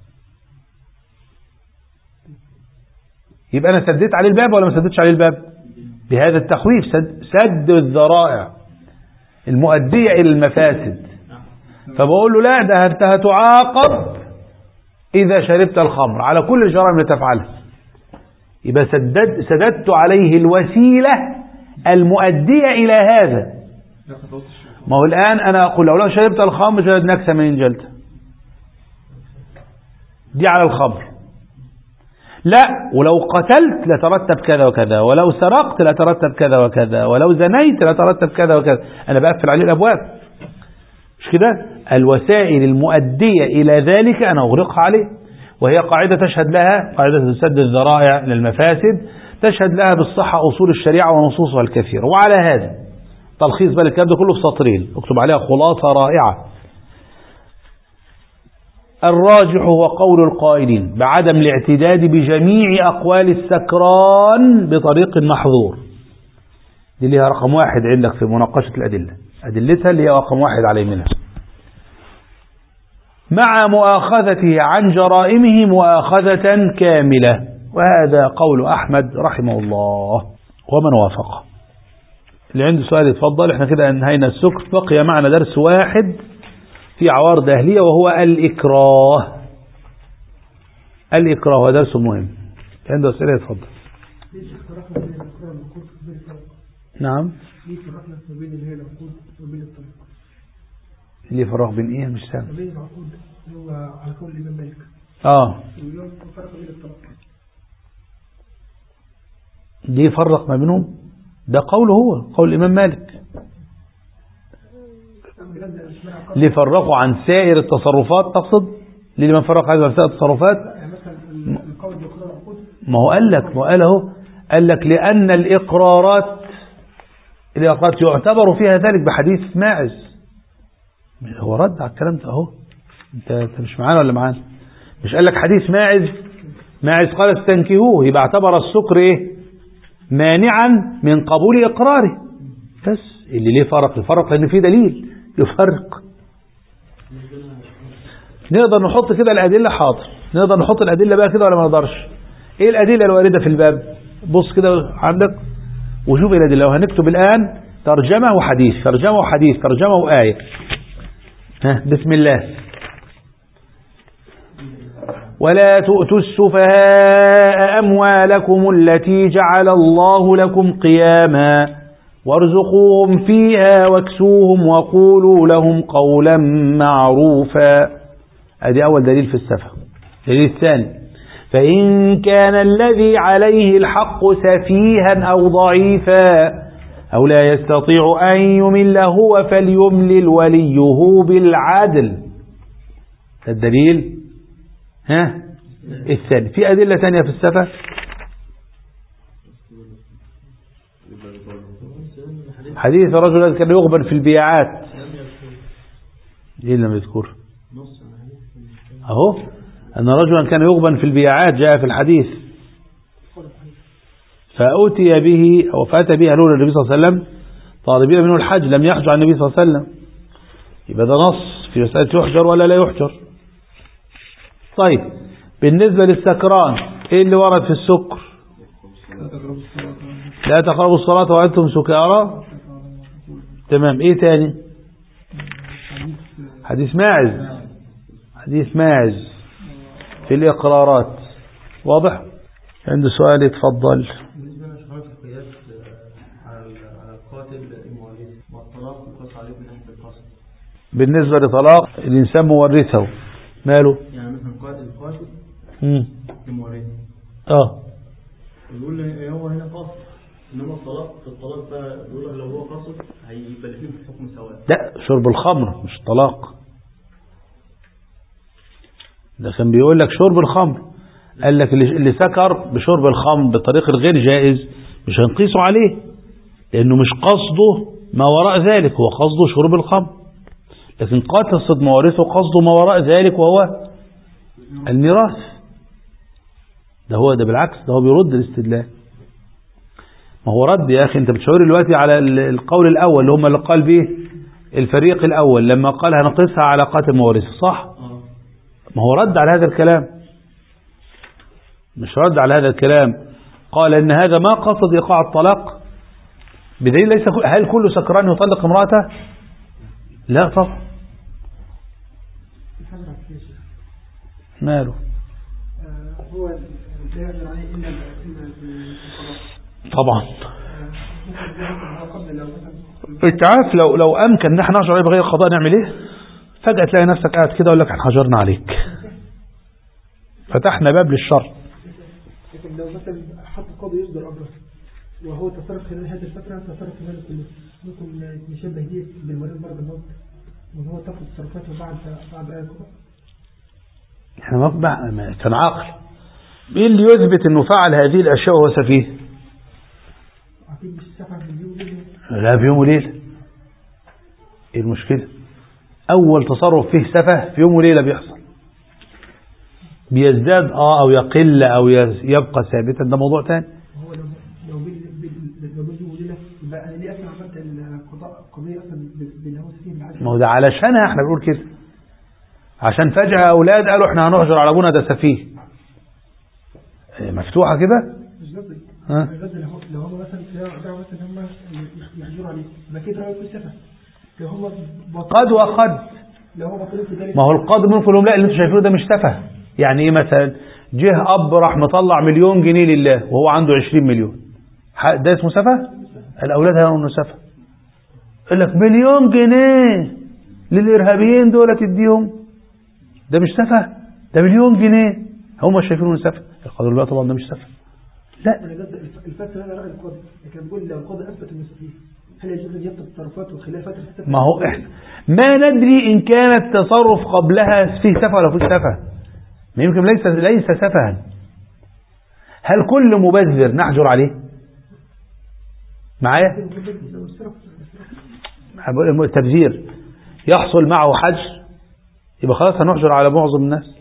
يبقى أنا سديت عليه الباب ولا ما سددتش عليه الباب؟ بهذا التخويف، سد الذرائع المؤدية إلى المفاسد. فبقول له لا، ده أنت هتعاقب إذا شربت الخمر على كل الجرائم اللي تفعلها. يبقى سددت عليه الوسيلة المؤدية إلى هذا. ما هو الآن أنا أقول لو شربت الخمر جلدناك 80 جلدة، دي على الخمر. لا، ولو قتلت لترتب كذا وكذا، ولو سرقت لترتب كذا وكذا، ولو زنيت لترتب كذا وكذا. أنا بقفل عليه الأبواب، مش كده؟ الوسائل المؤدية إلى ذلك أنا أغرقها عليه، وهي قاعدة تشهد لها قاعدة سد الذرائع للمفاسد، تشهد لها بالصحة أصول الشريعة ونصوصها الكثيرة. وعلى هذا تلخيص بقى الكلام ده كله في سطرين، اكتب عليها خلاصة رائعة. الراجح هو قول القائلين بعدم الاعتداد بجميع أقوال السكران بطريق محظور. دي ليها رقم 1 عندك في مناقشة الأدلة، أدلتها اللي هي رقم 1 على يمينها، مع مؤاخذته عن جرائمه مؤاخذة كاملة. وهذا قول أحمد رحمه الله ومن وافقه. اللي عنده سؤال يتفضل. احنا كده انهينا السكر، بقي معنا درس واحد في عوارض أهلية وهو الإكراه. الإكراه هو درس مهم. عنده أسئلة يتفضل. نعم. اللي فرق بين ايه؟ مش سامع. هو على قول الإمام مالك. دي فرق ما بينهم، ده قوله هو، قول الإمام مالك. اللي فرقوا عن سائر التصرفات تقصد؟ اللي من فرق عن سائر التصرفات؟ ما هو قال لك، قال لك لأن الإقرارات يعتبر فيها ذلك بحديث ماعز. هو رد على الكلام ده اهو. انت مش معانا ولا معانا؟ مش قال لك حديث ماعز قال استنكهوه، يبقى اعتبر السكر ايه؟ مانعا من قبول اقراره. بس اللي ليه فرق لان في دليل يفرق. نقدر نحط كده الادله؟ حاضر، نقدر نحط الادله بقى كده ولا ما نقدرش؟ ايه الادله الوارده في الباب؟ بص كده عندك وشوف الادله. لو هنكتب الان ترجمه وحديث، ترجمه وحديث، ترجمه وايه. بسم الله. ولا تؤتوا السفهاء أموالكم التي جعل الله لكم قياما وارزقوهم فيها واكسوهم وقولوا لهم قولا معروفا. ادي أول دليل في السفه. الدليل الثاني: فإن كان الذي عليه الحق سفيها أو ضعيفا أو لا يستطيع أن يمل هو فليملل وليه بالعدل. الدليل الثاني. في أدلة ثانية في السفة. حديث الرجل الذي كان يغبن في البيعات، ايه لم يذكر اهو أن رجلا كان يغبن في البيعات، جاء في الحديث. فأتي به أو فأتى به أهله النبي صلى الله عليه وسلم طالبين منه الحج، لم يحج عن النبي صلى الله عليه وسلم. يبقى ده نص في مسألة يحجر ولا لا يحجر. طيب بالنسبة للسكران ايه اللي ورد في السكر؟ لا تقربوا الصلاة وأنتم سكارى. تمام. ايه تاني؟ حديث ماعز في الإقرارات. واضح؟ عنده سؤال يتفضل. بالنسبة لشهادة قياس على القاتل المورث، والطلاق يقاس عليه من ناحية القصد. بالنسبة لطلاق الإنسان مورثه ماله؟ يعني مثلا قاتل المورث يقول هو هنا قصد، إنما الطلاق بقى يقول لو هو قصد هيبقى الاثنين في الحكم سواء. لا، شرب الخمر مش طلاق. ده كان بيقول لك شرب الخمر، قال لك اللي سكر بشرب الخمر بطريق الغير جائز مش هنقيسه عليه، لأنه مش قصده ما وراء ذلك، هو قصده شرب الخمر. لكن قاتل صد موارثه قصده ما وراء ذلك وهو الميراث. ده بالعكس، ده هو بيرد الاستدلال. ما هو رد يا أخي. أنت بتشعر دلوقتي على القول الأول اللي هم اللي قال به الفريق الأول لما قال هنقيسها على قاتل موارثه، صح؟ ما هو رد على هذا الكلام، مش رد على هذا الكلام. قال إن هذا ما قصد إيقاع الطلاق، بدليل ليس هل كل سكران يطلق امرأته؟ لا طبعا. ماله؟ هو لا يقدر عليه إلا طبعا. انت عارف لو امكن نحن نحجر عليه بغير قضاء نعمل ايه؟ فجأة تلاقي نفسك قاعد كده اقول لك احنا حجرنا عليك، فتحنا باب للشر. لكن لو مثلا حتى القاضي يصدر امره وهو تصرف خلال هذه الفتره تصرف في ماله كله، ممكن نشبه دي بالمريض مرض الموت وهو تاخذ تصرفاته بعد القضاء. احنا كان عاقل. مين اللي يثبت انه فعل هذه الاشياء وهو سفيه؟ اكيد مش سفه في اليوم وليله. لا، في يوم وليله. ايه المشكله؟ اول تصرف فيه سفه في يوم وليله بيحصل، بيزداد او يقل او يبقى ثابتا، ده موضوع تاني. هو لو باليوم وليله يبقى انا ليه اصلا عملت القضيه اصلا بالهوس فيه بالعكس. ما هو ده علشانها احنا بنقول كده، عشان فجأة اولاد قالوا احنا هنهجر على ابونا ده سفيه. مفتوحه كده. مش قصدي لو هم مثلا هم يحجروا عليه ما كده يكون سفه. لو هم قد وقد، لو هم بطلوا في ذلك، ما هو القاضي ممكن لهم لا اللي انتوا شايفينه ده مش سفه. يعني ايه؟ مثلا جه اب راح مطلع 1,000,000 جنيه لله وهو عنده 20 مليون، ده اسمه سفه؟ الاولاد هيقولوا انه سفه. يقول لك 1,000,000 جنيه للارهابيين دول تديهم، ده مش سفه، ده 1,000,000 جنيه هم شايفينه سفه. القاضي بقى طبعا ده مش سفه. لا، الفتره هذا راي القاضي، لكن بيقول لو القاضي اثبت انه سفيه هل يجوز ان يبطل تصرفاته خلال فتره السفه؟ ما هو احنا ما ندري ان كان التصرف قبلها فيه سفه ولا فيه سفه. ما يمكن ليس سفها. هل كل مبذر نحجر عليه؟ معايا؟ التبذير يحصل معه حجر يبقى خلاص هنحجر على معظم الناس.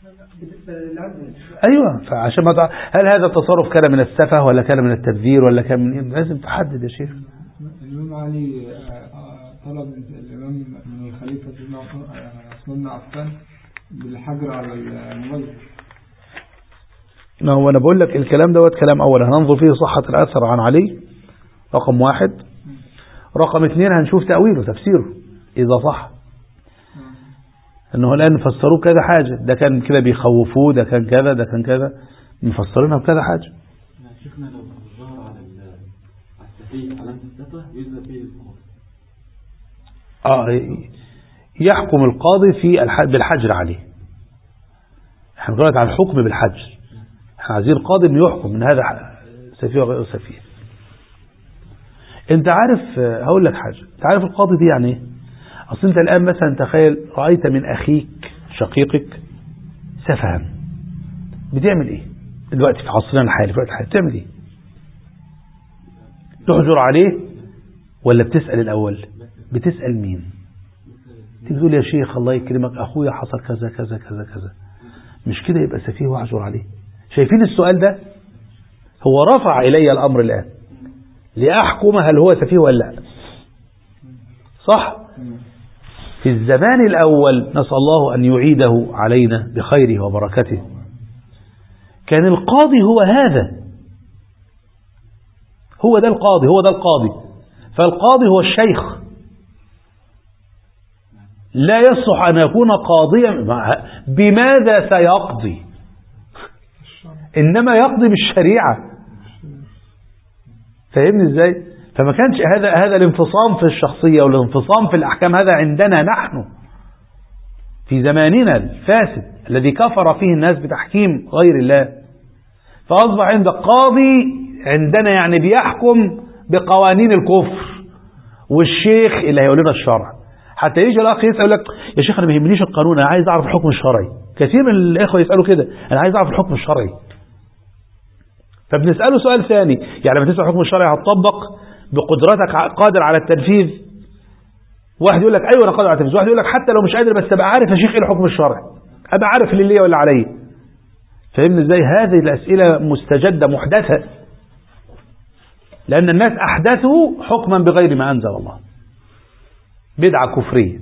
ايوه، فعشان ما هل هذا التصرف كان من السفه ولا كان من التبذير ولا كان من ايه؟ لازم تحدد يا شيخ. الإمام علي طلب الإمام من الخليفة عثمان بن عفان بالحجر على المبذر. ما هو أنا بقول لك الكلام دوت كلام أول هننظر فيه صحة الأثر عن علي رقم 1. رقم 2 هنشوف تأويله تفسيره إذا صح، أنه الآن فسروه كذا حاجة، ده كان كده بيخوفوه، ده كان كذا، ده كان كذا، مفسرينها بكذا حاجة. شيخنا لو ظهر على السفيه علامة السفه يجزى فيه القاضي. يحكم القاضي في بالحجر عليه. احنا بنقول عن الحكم بالحجر، احنا عايزين القاضي انه يحكم من هذا سفيه وغير سفيه. انت عارف، هقول لك حاجة، انت عارف القاضي دي يعني ايه؟ اصل انت الان مثلا تخيل رأيت من اخيك شقيقك سفها، بتعمل ايه دلوقتي في عصرنا الحالي؟ في الوقت الحالي بتعمل ايه؟ تحجر عليه ولا بتسأل الاول؟ بتسأل مين؟ تقول يا شيخ الله يكرمك اخويا حصل كذا كذا كذا كذا، مش كده يبقى سفيه واحجر عليه. شايفين السؤال ده؟ هو رفع الي الامر الان لأحكم هل هو سفيه ولا لا، صح؟ في الزمان الأول نسأل الله أن يعيده علينا بخيره وبركته، كان القاضي هو هذا، هو ده القاضي، هو ده القاضي. فالقاضي هو الشيخ، لا يصح أن يكون قاضيا. بماذا سيقضي؟ إنما يقضي بالشريعة. فاهمني ازاي؟ فما كانش هذا الانفصام في الشخصية والانفصام في الأحكام هذا عندنا نحن في زماننا الفاسد الذي كفر فيه الناس بتحكيم غير الله. فأصبح عند قاضي عندنا يعني بيحكم بقوانين الكفر، والشيخ اللي هيقول لنا الشرع. حتى يجي الأخ يسأل لك يا شيخ أنا ما يهمنيش القانون، أنا عايز أعرف الحكم الشرعي. كثير من الإخوة يسألوا كده، أنا عايز أعرف الحكم الشرعي. فبنسأله سؤال ثاني، يعني لما تسأل الحكم الشرعي هتطبق بقدرتك قادر على التنفيذ؟ واحد يقول لك أيوة أنا قادر على التنفيذ، واحد يقول لك حتى لو مش قادر بس أبقى عارف يا شيخ إيه الحكم الشرعي، أبقى عارف اللي ليا ولا عليا. فهمني إزاي؟ هذه الأسئلة مستجدة محدثة، لأن الناس أحدثوا حكما بغير ما أنزل الله، بدعة كفرية.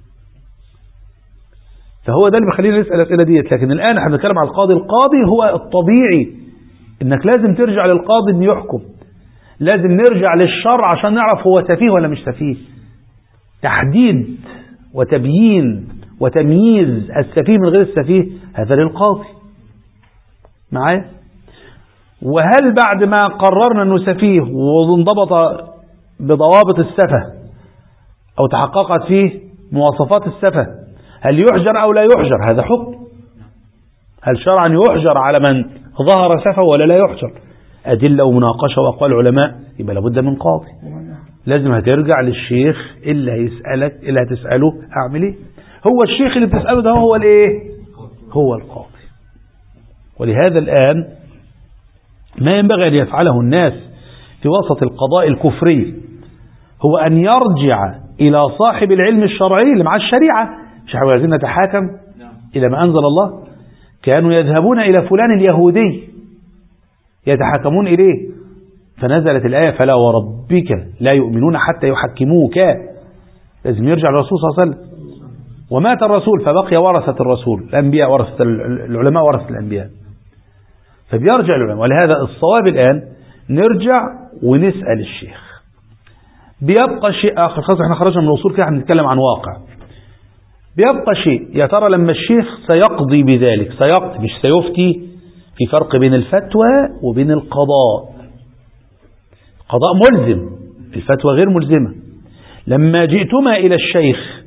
فهو ده اللي بيخلينا نسأل الأسئلة ديت. لكن الآن احنا بنتكلم على القاضي. القاضي هو الطبيعي إنك لازم ترجع للقاضي إنه يحكم، لازم نرجع للشرع عشان نعرف هو سفيه ولا مش سفيه. تحديد وتبيين وتمييز السفيه من غير السفيه هذا للقاضي. معايا؟ وهل بعد ما قررنا أنه سفيه وانضبط بضوابط السفه أو تحققت فيه مواصفات السفه هل يحجر أو لا يحجر؟ هذا حكم. هل شرعا يحجر على من ظهر سفه ولا لا يحجر؟ أدلة ومناقشة وأقوال علماء، يبقى لابد من قاضي. لازم هترجع للشيخ اللي هيسألك، اللي هتسأله أعمل إيه. هو الشيخ اللي بتسأله ده هو الإيه؟ هو القاضي. ولهذا الآن ما ينبغي أن يفعله الناس في وسط القضاء الكفري هو أن يرجع إلى صاحب العلم الشرعي اللي مع الشريعة. مش احنا عايزين نتحاكم إلى ما أنزل الله؟ كانوا يذهبون إلى فلان اليهودي يتحاكمون إليه، فنزلت الآية فلا وربك لا يؤمنون حتى يحكموك. لازم يرجع للرسول صلى الله عليه وسلم. ومات الرسول فبقي ورثة الرسول، الأنبياء ورثة العلماء ورثة الأنبياء، فبيرجع العلماء. ولهذا الصواب الآن نرجع ونسأل الشيخ. بيبقى شيء آخر، خلاص احنا خرجنا من الأصول كده هنتكلم عن واقع. بيبقى شيء، يا ترى لما الشيخ سيقضي بذلك، سيقضي مش سيفتي، في فرق بين الفتوى وبين القضاء. القضاء ملزم، الفتوى غير ملزمة. لما جئتما إلى الشيخ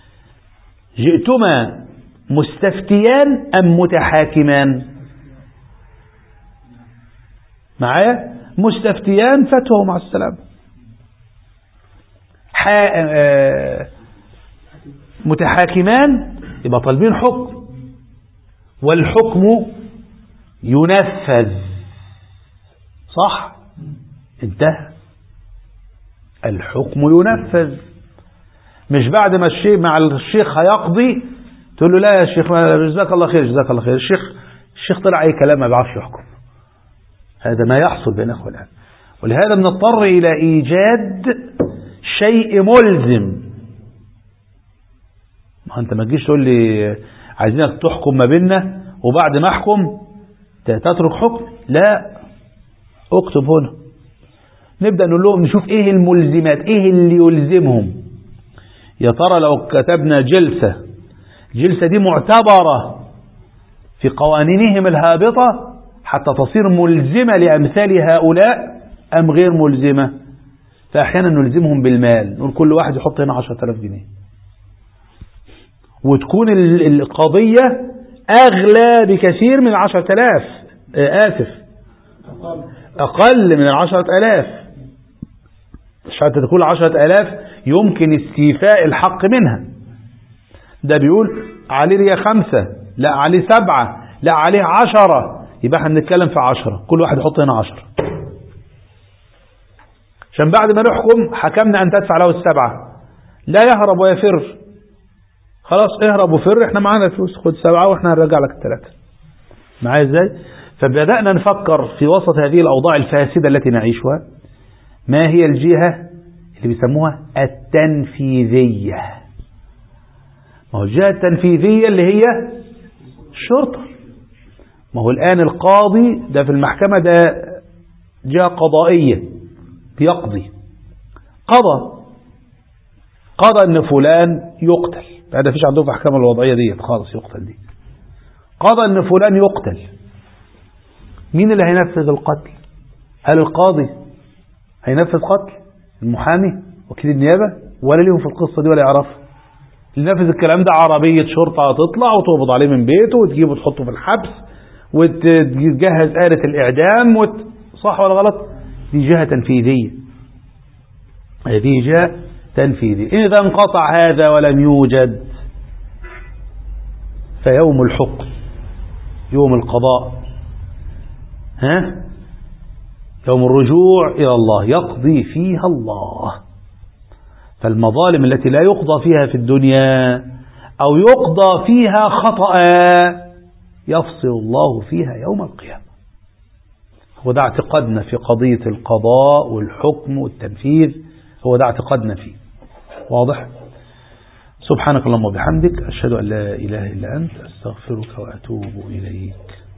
جئتما مستفتيان أم متحاكمان؟ معايا؟ مستفتيان فتوى مع السلام. متحاكمان يبقى طالبين حكم، والحكم ينفذ. صح؟ انتهى. الحكم ينفذ، مش بعد ما الشيخ مع الشيخ هيقضي تقول له لا يا شيخ جزاك الله خير جزاك الله خير، الشيخ طلع اي كلام ما بيعرفش يحكم. هذا ما يحصل بين اخوة الان. ولهذا بنضطر الى ايجاد شيء ملزم. ما انت ما تجيش تقول لي عايزينك تحكم ما بيننا وبعد ما احكم تترك حكم. لا، اكتب هنا، نبدأ نقول لهم نشوف ايه الملزمات، ايه اللي يلزمهم. يا ترى لو كتبنا جلسة دي معتبرة في قوانينهم الهابطة حتى تصير ملزمة لأمثال هؤلاء أم غير ملزمة؟ فأحيانا نلزمهم بالمال، نقول كل واحد يحط هنا 10,000 جنيه، وتكون القضية أغلى بكثير من 10,000. آسف، أقل من 10,000. حتى تكون 10,000 يمكن استيفاء الحق منها. ده بيقول عليه ليه 5، لا عليه 7، لا عليه 10، يبقى احنا بنتكلم في 10، كل واحد يحط هنا 10 عشان بعد ما نحكم حكمنا أن تدفع له 7، لا يهرب ويفر. خلاص اهرب وفر، احنا معانا فلوس، خد 7 واحنا هنرجع لك 3. معايا ازاي؟ فبدأنا نفكر في وسط هذه الأوضاع الفاسدة التي نعيشها ما هي الجهة اللي بيسموها التنفيذية. ما هو الجهة التنفيذية اللي هي الشرطة. ما هو الآن القاضي ده في المحكمة ده جهة قضائية بيقضي. قضى ان فلان يقتل، هذا فيش عندهم في احكام الوضعية دي خالص، يقتل دي. قضى ان فلان يقتل، مين اللي هينفذ القتل؟ هل القاضي هينفذ قتل المحامي وكيل النيابة ولا ليهم في القصة دي ولا يعرف؟ اللي نفذ الكلام ده عربية شرطة تطلع وتقبض عليه من بيته وتجيبه وتحطه في الحبس وتجهز آلة الإعدام صح ولا غلط؟ دي جهة تنفيذية. هذه جهة تنفيذية. إذا انقطع هذا ولم يوجد فيوم الحكم يوم القضاء يوم الرجوع إلى الله يقضي فيها الله. فالمظالم التي لا يقضى فيها في الدنيا أو يقضى فيها خطأ يفصل الله فيها يوم القيامة. وده اعتقادنا في قضية القضاء والحكم والتنفيذ، هو ده اعتقادنا فيه. واضح؟ سبحانك اللهم وبحمدك أشهد أن لا إله إلا أنت أستغفرك وأتوب إليك.